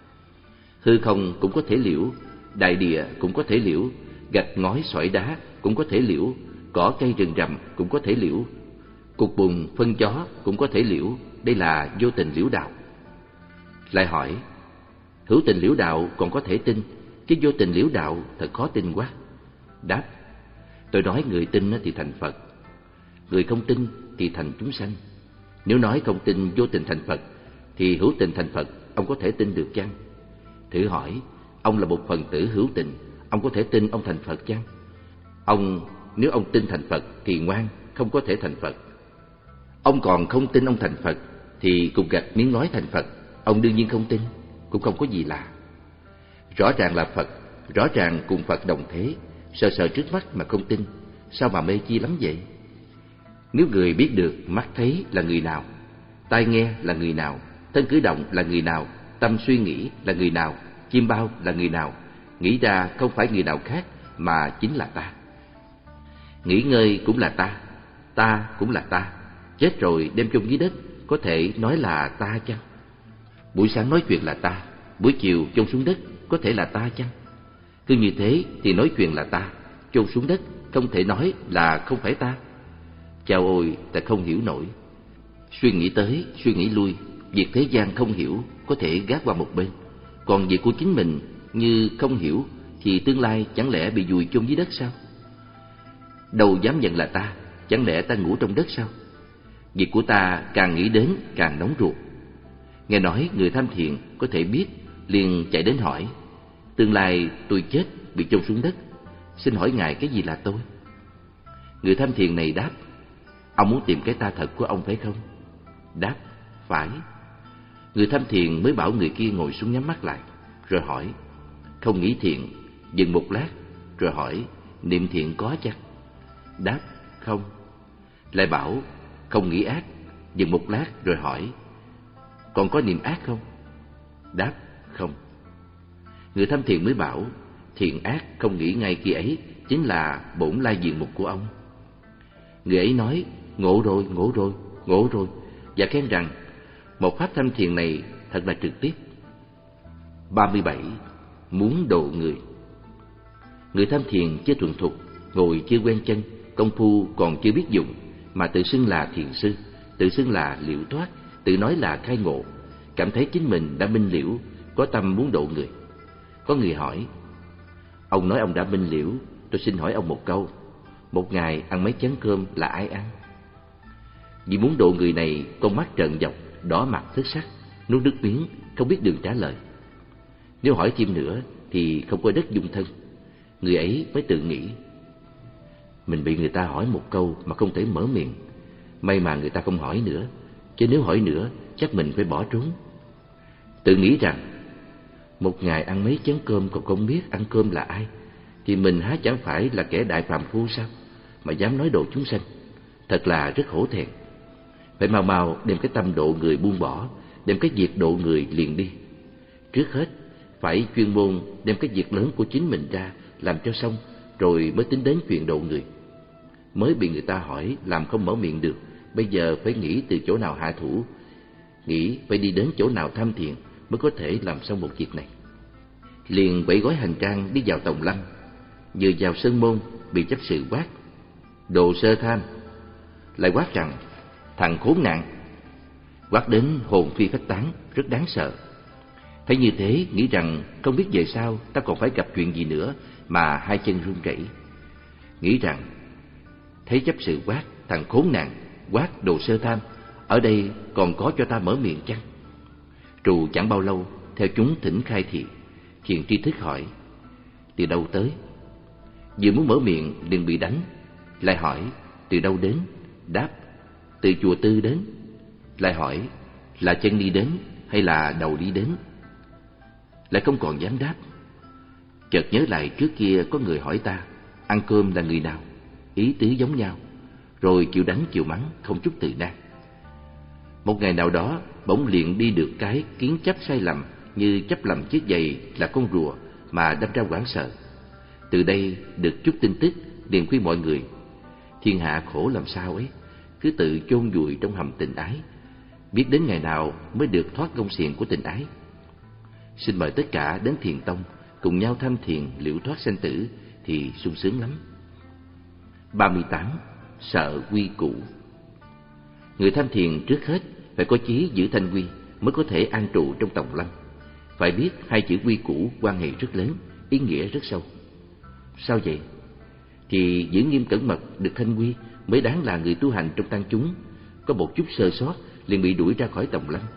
Hư không cũng có thể liễu. Đại địa cũng có thể liễu. Gạch ngói sỏi đá cũng có thể liễu. Cỏ cây rừng rậm cũng có thể liễu. Cục bùn phân chó cũng có thể liễu. Đây là vô tình liễu đạo. Lại hỏi, hữu tình liễu đạo còn có thể tin, chứ vô tình liễu đạo thật khó tin quá. Đáp, tôi nói người tin thì thành Phật, người không tin thì thành chúng sanh. Nếu nói không tin vô tình thành Phật, thì hữu tình thành Phật ông có thể tin được chăng? Thử hỏi, ông là một phần tử hữu tình, ông có thể tin ông thành Phật chăng? Ông, nếu ông tin thành Phật thì ngoan, không có thể thành Phật. Ông còn không tin ông thành Phật, thì cục gạch miếng ngói thành Phật, ông đương nhiên không tin, cũng không có gì lạ. Rõ ràng là Phật, rõ ràng cùng Phật đồng thế, sờ sờ trước mắt mà không tin, sao mà mê chi lắm vậy? Nếu người biết được mắt thấy là người nào, tai nghe là người nào, thân cử động là người nào, tâm suy nghĩ là người nào, chim bao là người nào, nghĩ ra không phải người nào khác mà chính là ta. Nghỉ ngơi cũng là ta, ta cũng là ta, chết rồi đem chôn dưới đất, có thể nói là ta chăng? Buổi sáng nói chuyện là ta, buổi chiều chôn xuống đất, có thể là ta chăng? Cứ như thế thì nói chuyện là ta, chôn xuống đất, không thể nói là không phải ta. Chao ôi, ta không hiểu nổi. Suy nghĩ tới, suy nghĩ lui, việc thế gian không hiểu có thể gác qua một bên. Còn việc của chính mình như không hiểu thì tương lai chẳng lẽ bị vùi chôn dưới đất sao? Đâu dám nhận là ta, chẳng lẽ ta ngủ trong đất sao? Việc của ta càng nghĩ đến càng nóng ruột. Nghe nói người tham thiền có thể biết, liền chạy đến hỏi, tương lai tôi chết bị chôn xuống đất, xin hỏi ngài cái gì là tôi? Người tham thiền này đáp, ông muốn tìm cái ta thật của ông phải không? Đáp, phải. Người tham thiền mới bảo người kia ngồi xuống nhắm mắt lại, rồi hỏi, không nghĩ thiện, dừng một lát, rồi hỏi, niệm thiện có chăng? Đáp, không. Lại bảo, không nghĩ ác, dừng một lát, rồi hỏi, còn có niệm ác không? Đáp, không. Người tham thiền mới bảo, thiện ác không nghĩ ngay khi ấy chính là bổn lai diện mục của ông. Người ấy nói, ngộ rồi, ngộ rồi, ngộ rồi, và khen rằng một pháp tham thiền này thật là trực tiếp. ba mươi bảy. Muốn độ người. Người tham thiền chưa thuần thục, ngồi chưa quen chân, công phu còn chưa biết dùng, mà tự xưng là thiền sư, tự xưng là liễu thoát, tự nói là khai ngộ, cảm thấy chính mình đã minh liễu, có tâm muốn độ người. Có người hỏi, ông nói ông đã minh liễu, tôi xin hỏi ông một câu, một ngày ăn mấy chén cơm là ai ăn? Vì muốn độ người này, con mắt trợn dọc, đỏ mặt thức sắc, nuốt nước miếng, không biết đường trả lời. Nếu hỏi thêm nữa thì không có đất dung thân. Người ấy mới tự nghĩ, mình bị người ta hỏi một câu mà không thể mở miệng, may mà người ta không hỏi nữa, chứ nếu hỏi nữa chắc mình phải bỏ trốn. Tự nghĩ rằng một ngày ăn mấy chén cơm còn không biết ăn cơm là ai, thì mình há chẳng phải là kẻ đại phàm phu sao mà dám nói độ chúng sanh. Thật là rất hổ thẹn. Phải mau mau đem cái tâm độ người buông bỏ, đem cái việc độ người liền đi. Trước hết phải chuyên môn đem cái việc lớn của chính mình ra làm cho xong, rồi mới tính đến chuyện độ người. Mới bị người ta hỏi làm không mở miệng được, bây giờ phải nghĩ từ chỗ nào hạ thủ, nghĩ phải đi đến chỗ nào tham thiền mới có thể làm xong một việc này. Liền quẩy gói hành trang đi vào Tòng Lâm. Vừa vào sân môn bị chấp sự quát, đồ sơ tham. Lại quát rằng, thằng khốn nạn. Quát đến hồn phi phách tán, rất đáng sợ. Thấy như thế, nghĩ rằng không biết về sau ta còn phải gặp chuyện gì nữa mà hai chân run rẩy. Nghĩ rằng thấy chấp sự quát thằng khốn nạn, quát đồ sơ tham, ở đây còn có cho ta mở miệng chăng? Trù chẳng bao lâu, theo chúng thỉnh khai thị. Thiền tri thức hỏi, từ đâu tới? Vừa muốn mở miệng liền bị đánh. Lại hỏi, từ đâu đến? Đáp, từ chùa Tư đến. Lại hỏi, là chân đi đến hay là đầu đi đến? Lại không còn dám đáp. Chợt nhớ lại trước kia có người hỏi ta, ăn cơm là người nào? ý tứ giống nhau, rồi chịu đánh chịu mắng, không chút từ nan. Một ngày nào đó, bỗng liền đi được cái kiến chấp sai lầm, như chấp lầm chiếc giày là con rùa mà đâm ra hoảng sợ. Từ đây được chút tin tức, liền khuyên mọi người: thiên hạ khổ làm sao ấy, cứ tự chôn vùi trong hầm tình ái, biết đến ngày nào mới được thoát gông xiềng của tình ái. Xin mời tất cả đến thiền tông, cùng nhau tham thiền liễu thoát sanh tử thì sung sướng lắm. ba mươi tám. Sợ quy củ. Người tham thiền trước hết phải có chí giữ thanh quy mới có thể an trụ trong tòng lâm. Phải biết hai chữ quy củ quan hệ rất lớn, ý nghĩa rất sâu. Sao vậy? Thì giữ nghiêm cẩn mật được thanh quy mới đáng là người tu hành trong tăng chúng. Có một chút sơ sót liền bị đuổi ra khỏi tòng lâm.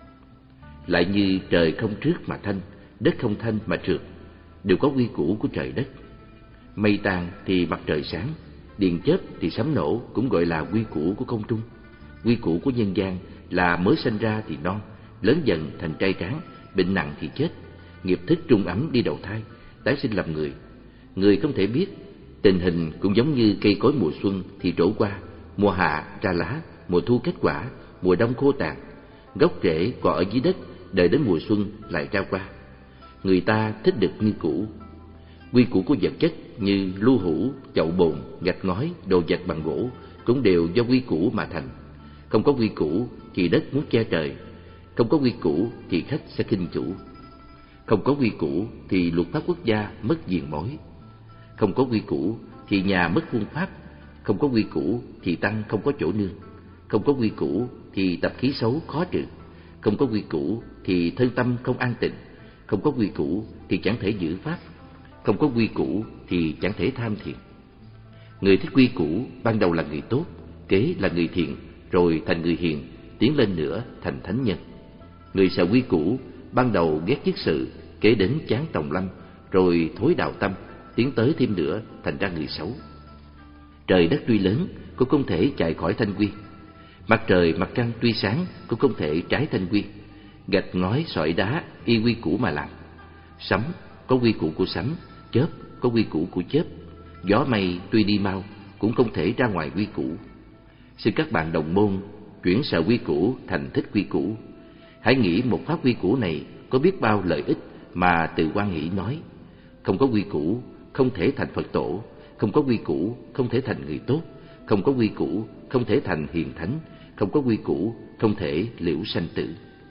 Lại như trời không trước mà thanh, đất không thanh mà trượt, đều có quy củ của trời đất. Mây tàn thì mặt trời sáng, điền chớp thì sấm nổ, cũng gọi là quy củ của không trung. Quy củ của nhân gian là mới sinh ra thì non, lớn dần thành trai tráng, bệnh nặng thì chết, nghiệp thức trung ấm đi đầu thai, tái sinh làm người. Người không thể biết, tình hình cũng giống như cây cối mùa xuân thì trổ qua, mùa hạ ra lá, mùa thu kết quả, mùa đông khô tàn. Gốc rễ còn ở dưới đất, đợi đến mùa xuân lại ra qua. Người ta thích được như cũ. Quy củ của vật chất như lu hũ, chậu bồn, gạch ngói, đồ vật bằng gỗ cũng đều do quy củ mà thành. Không có quy củ thì đất muốn che trời, không có quy củ thì khách sẽ khinh chủ, không có quy củ thì luật pháp quốc gia mất diền mối, không có quy củ thì nhà mất phương pháp, không có quy củ thì tăng không có chỗ nương, không có quy củ thì tập khí xấu khó trừ, không có quy củ thì thân tâm không an tịnh, không có quy củ thì chẳng thể giữ pháp, không có quy củ thì chẳng thể tham thiền. Người thích quy củ ban đầu là người tốt, kế là người thiện, rồi thành người hiền, tiến lên nữa thành thánh nhân. Người sợ quy củ ban đầu ghét chức sự, kế đến chán tòng lâm, rồi thối đạo tâm, tiến tới thêm nữa thành ra người xấu. Trời đất tuy lớn cũng không thể chạy khỏi thanh quy. Mặt trời mặt trăng tuy sáng cũng không thể trái thanh quy. Gạch ngói sỏi đá y quy củ mà làm. Sấm có quy củ của sấm, chớp có quy củ của chớp. Gió mây tuy đi mau cũng không thể ra ngoài quy củ. Xin các bạn đồng môn chuyển sợ quy củ thành thích quy củ. Hãy nghĩ một pháp quy củ này có biết bao lợi ích mà Từ Quan Hỷ nói. Không có quy củ không thể thành Phật tổ, không có quy củ không thể thành người tốt, không có quy củ không thể thành hiền thánh, không có quy củ không thể liễu sanh tử.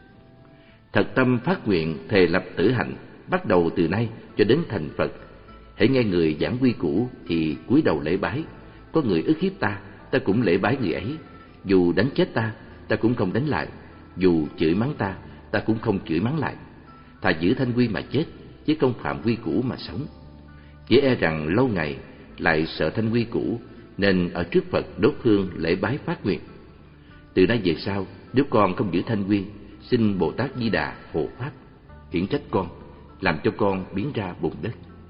Thật tâm phát nguyện thề lập tử hạnh, bắt đầu từ nay cho đến thành Phật. Hãy nghe người giảng quy củ thì cúi đầu lễ bái. Có người ức hiếp ta, ta cũng lễ bái người ấy. Dù đánh chết ta, ta cũng không đánh lại. Dù chửi mắng ta, ta cũng không chửi mắng lại. Thà giữ thanh quy mà chết, chứ không phạm quy củ mà sống. Chỉ e rằng lâu ngày lại sợ thanh quy củ, nên ở trước Phật đốt hương lễ bái phát nguyện. Từ nay về sau, nếu con không giữ thanh quy, xin Bồ Tát Di Đà hộ pháp, khiển trách con, làm cho con biến ra bùn đất.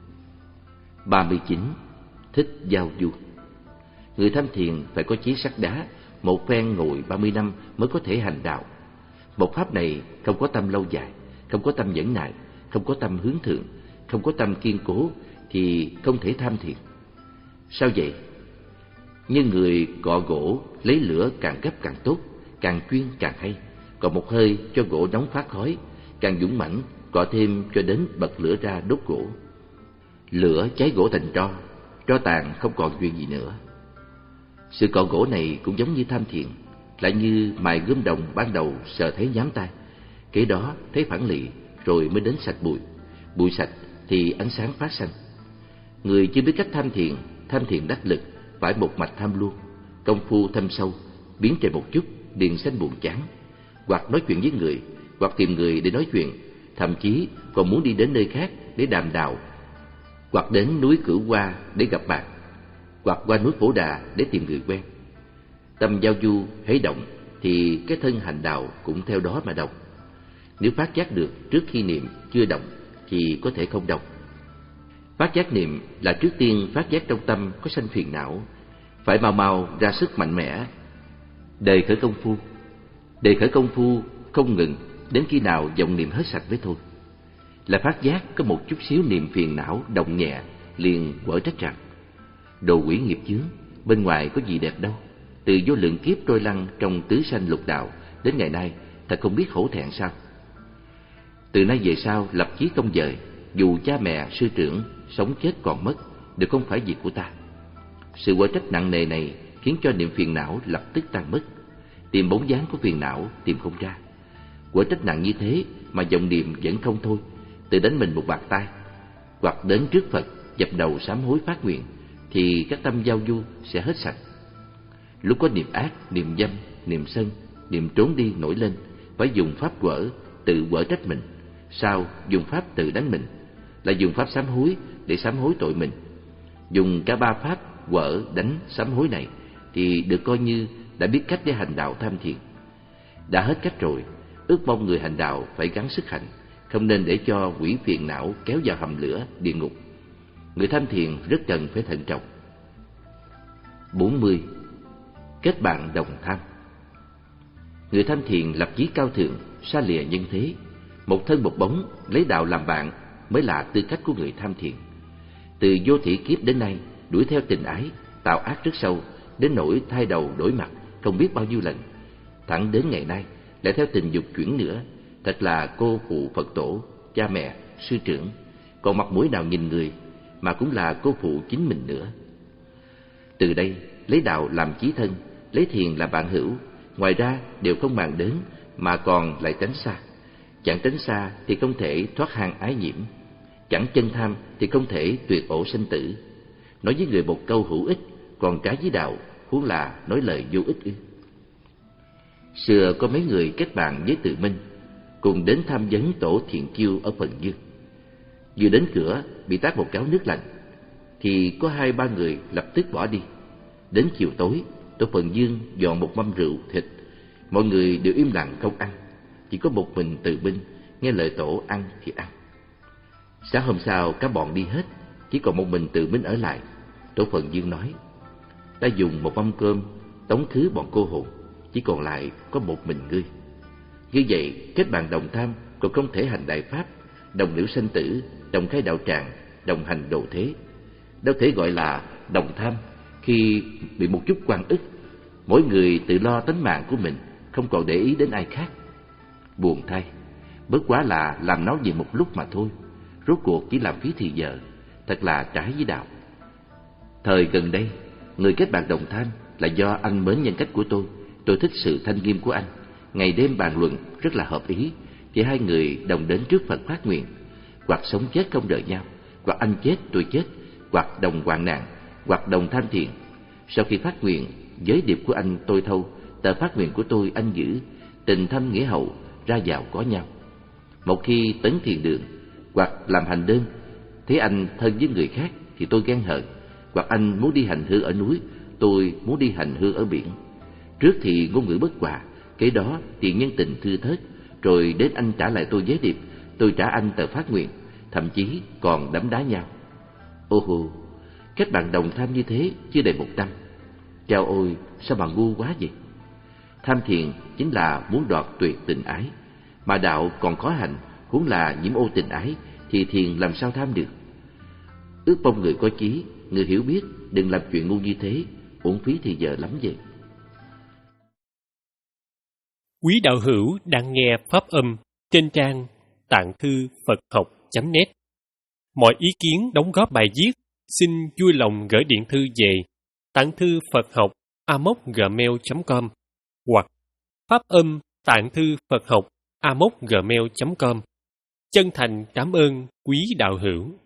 ba mươi chín. Thích giao du. Người tham thiền phải có chí sắt đá, một phen ngồi ba mươi năm mới có thể hành đạo. Một pháp này không có tâm lâu dài, không có tâm nhẫn nại, không có tâm hướng thượng, không có tâm kiên cố thì không thể tham thiền. Sao vậy? Như người cọ gỗ lấy lửa càng gấp càng tốt, càng chuyên càng hay. Còn một hơi cho gỗ nóng phát khói, càng dũng mãnh, cọ thêm cho đến bật lửa ra đốt gỗ. Lửa cháy gỗ thành tro, tro tàn không còn chuyện gì nữa. Sự cọ gỗ này cũng giống như tham thiền, lại như mài gươm đồng ban đầu sờ thấy nhám tay, kế đó thấy phản lì, rồi mới đến sạch bụi. Bụi sạch thì ánh sáng phát sanh. Người chưa biết cách tham thiền, tham thiền đắc lực, phải một mạch tham luôn, công phu thâm sâu, biến trời một chút liền sanh buồn chán, hoặc nói chuyện với người, hoặc tìm người để nói chuyện, thậm chí còn muốn đi đến nơi khác để đàm đạo, hoặc đến núi Cửu Hoa để gặp bạn, hoặc qua núi Phổ Đà để tìm người quen. Tâm giao du hễ động thì cái thân hành đạo cũng theo đó mà động. Nếu phát giác được trước khi niệm chưa động thì có thể không động. Phát giác niệm là trước tiên phát giác trong tâm có sanh phiền não, phải mau mau ra sức mạnh mẽ đề khởi công phu. Đề khởi công phu không ngừng đến khi nào vọng niệm hết sạch mới thôi. Là phát giác có một chút xíu niệm phiền não động nhẹ, liền quở trách rằng: đồ quỷ nghiệp chướng, bên ngoài có gì đẹp đâu. Từ vô lượng kiếp trôi lăn trong tứ sanh lục đạo đến ngày nay, thật không biết hổ thẹn sao. Từ nay về sau lập chí không dời, dù cha mẹ, sư trưởng, sống chết còn mất, đều không phải việc của ta. Sự quả trách nặng nề này khiến cho niệm phiền não lập tức tan mất. Tìm bóng dáng của phiền não tìm không ra. Quả trách nặng như thế mà vọng niệm vẫn không thôi, tự đánh mình một bạt tai. Hoặc đến trước Phật dập đầu sám hối phát nguyện, thì các tâm giao du sẽ hết sạch. Lúc có niệm ác, niệm dâm, niệm sân, niệm trốn đi nổi lên, phải dùng pháp quở tự quở trách mình, sau dùng pháp tự đánh mình, lại dùng pháp sám hối để sám hối tội mình. Dùng cả ba pháp quở, đánh, sám hối này thì được coi như đã biết cách để hành đạo tham thiền. Đã hết cách rồi, ước mong người hành đạo phải gắng sức hành, không nên để cho quỷ phiền não kéo vào hầm lửa địa ngục. Người tham thiền rất cần phải thận trọng. bốn mươi. Kết bạn đồng tham. Người tham thiền lập chí cao thượng, xa lìa nhân thế, một thân một bóng, lấy đạo làm bạn mới là tư cách của người tham thiền. Từ vô thỉ kiếp đến nay, đuổi theo tình ái, tạo ác rất sâu, đến nỗi thay đầu đổi mặt không biết bao nhiêu lần. Thẳng đến ngày nay lại theo tình dục chuyển nữa, thật là cô phụ Phật tổ, cha mẹ, sư trưởng, còn mặt mũi nào nhìn người, mà cũng là cô phụ chính mình nữa. Từ đây lấy đạo làm chí thân, lấy thiền làm bạn hữu, ngoài ra đều không màng đến mà còn lại tránh xa. Chẳng tránh xa thì không thể thoát hang ái nhiễm, chẳng chân tham thì không thể tuyệt ổ sinh tử. Nói với người một câu hữu ích, còn trái với đạo, huống là nói lời vô ích ư? Xưa có mấy người kết bạn với Từ Minh, cùng đến tham vấn tổ Thiện Kiêu ở Phần Dương. Vừa đến cửa bị tát một gáo nước lạnh, thì có hai ba người lập tức bỏ đi. Đến chiều tối, tổ Phần Dương dọn một mâm rượu thịt, mọi người đều im lặng không ăn, chỉ có một mình Từ Minh nghe lời tổ ăn thì ăn. Sáng hôm sau cả bọn đi hết, chỉ còn một mình Từ Minh ở lại. Tổ Phần Dương nói: ta dùng một mâm cơm tống khứ bọn cô hồn, chỉ còn lại có một mình ngươi. Như vậy kết bạn đồng tham còn không thể hành đại pháp, đồng liễu sanh tử, đồng khai đạo tràng, đồng hành độ thế. Đâu thể gọi là đồng tham khi bị một chút oan ức, mỗi người tự lo tính mạng của mình, không còn để ý đến ai khác. Buồn thay, bất quá là làm náo nhiệt một lúc mà thôi, rốt cuộc chỉ làm phí thì giờ, thật là trái với đạo. Thời gần đây, người kết bạn đồng tham là do anh mến nhân cách của tôi, tôi thích sự thanh nghiêm của anh. Ngày đêm bàn luận rất là hợp ý, thì hai người đồng đến trước Phật phát nguyện, hoặc sống chết không đợi nhau, hoặc anh chết tôi chết, hoặc đồng hoạn nạn, hoặc đồng tham thiền. Sau khi phát nguyện, giới điệp của anh tôi thâu, tờ phát nguyện của tôi anh giữ, tình thâm nghĩa hậu, ra vào có nhau. Một khi tấn thiền đường, hoặc làm hành đơn, thấy anh thân với người khác thì tôi ghen hờn, hoặc anh muốn đi hành hương ở núi, tôi muốn đi hành hương ở biển. Trước thì ngôn ngữ bất hòa, kế đó thì nhân tình thưa thớt, rồi đến anh trả lại tôi giới điệp, tôi trả anh tờ phát nguyện, thậm chí còn đấm đá nhau. Ô hô, kết bạn đồng tham như thế chưa đầy một năm. Chao ôi, sao mà ngu quá vậy? Tham thiền chính là muốn đoạt tuyệt tình ái, mà đạo còn khó hành, huống là nhiễm ô tình ái, thì thiền làm sao tham được? Ước mong người có chí, người hiểu biết đừng làm chuyện ngu như thế, uổng phí thì giờ lắm vậy. Quý đạo hữu đang nghe pháp âm trên trang tạng thư Phật học chấm net. Mọi ý kiến đóng góp bài viết xin vui lòng gửi điện thư về tạng thư Phật học a m o c gmail chấm com hoặc pháp âm tạng thư Phật học a m o c gmail chấm com. Chân thành cảm ơn quý đạo hữu.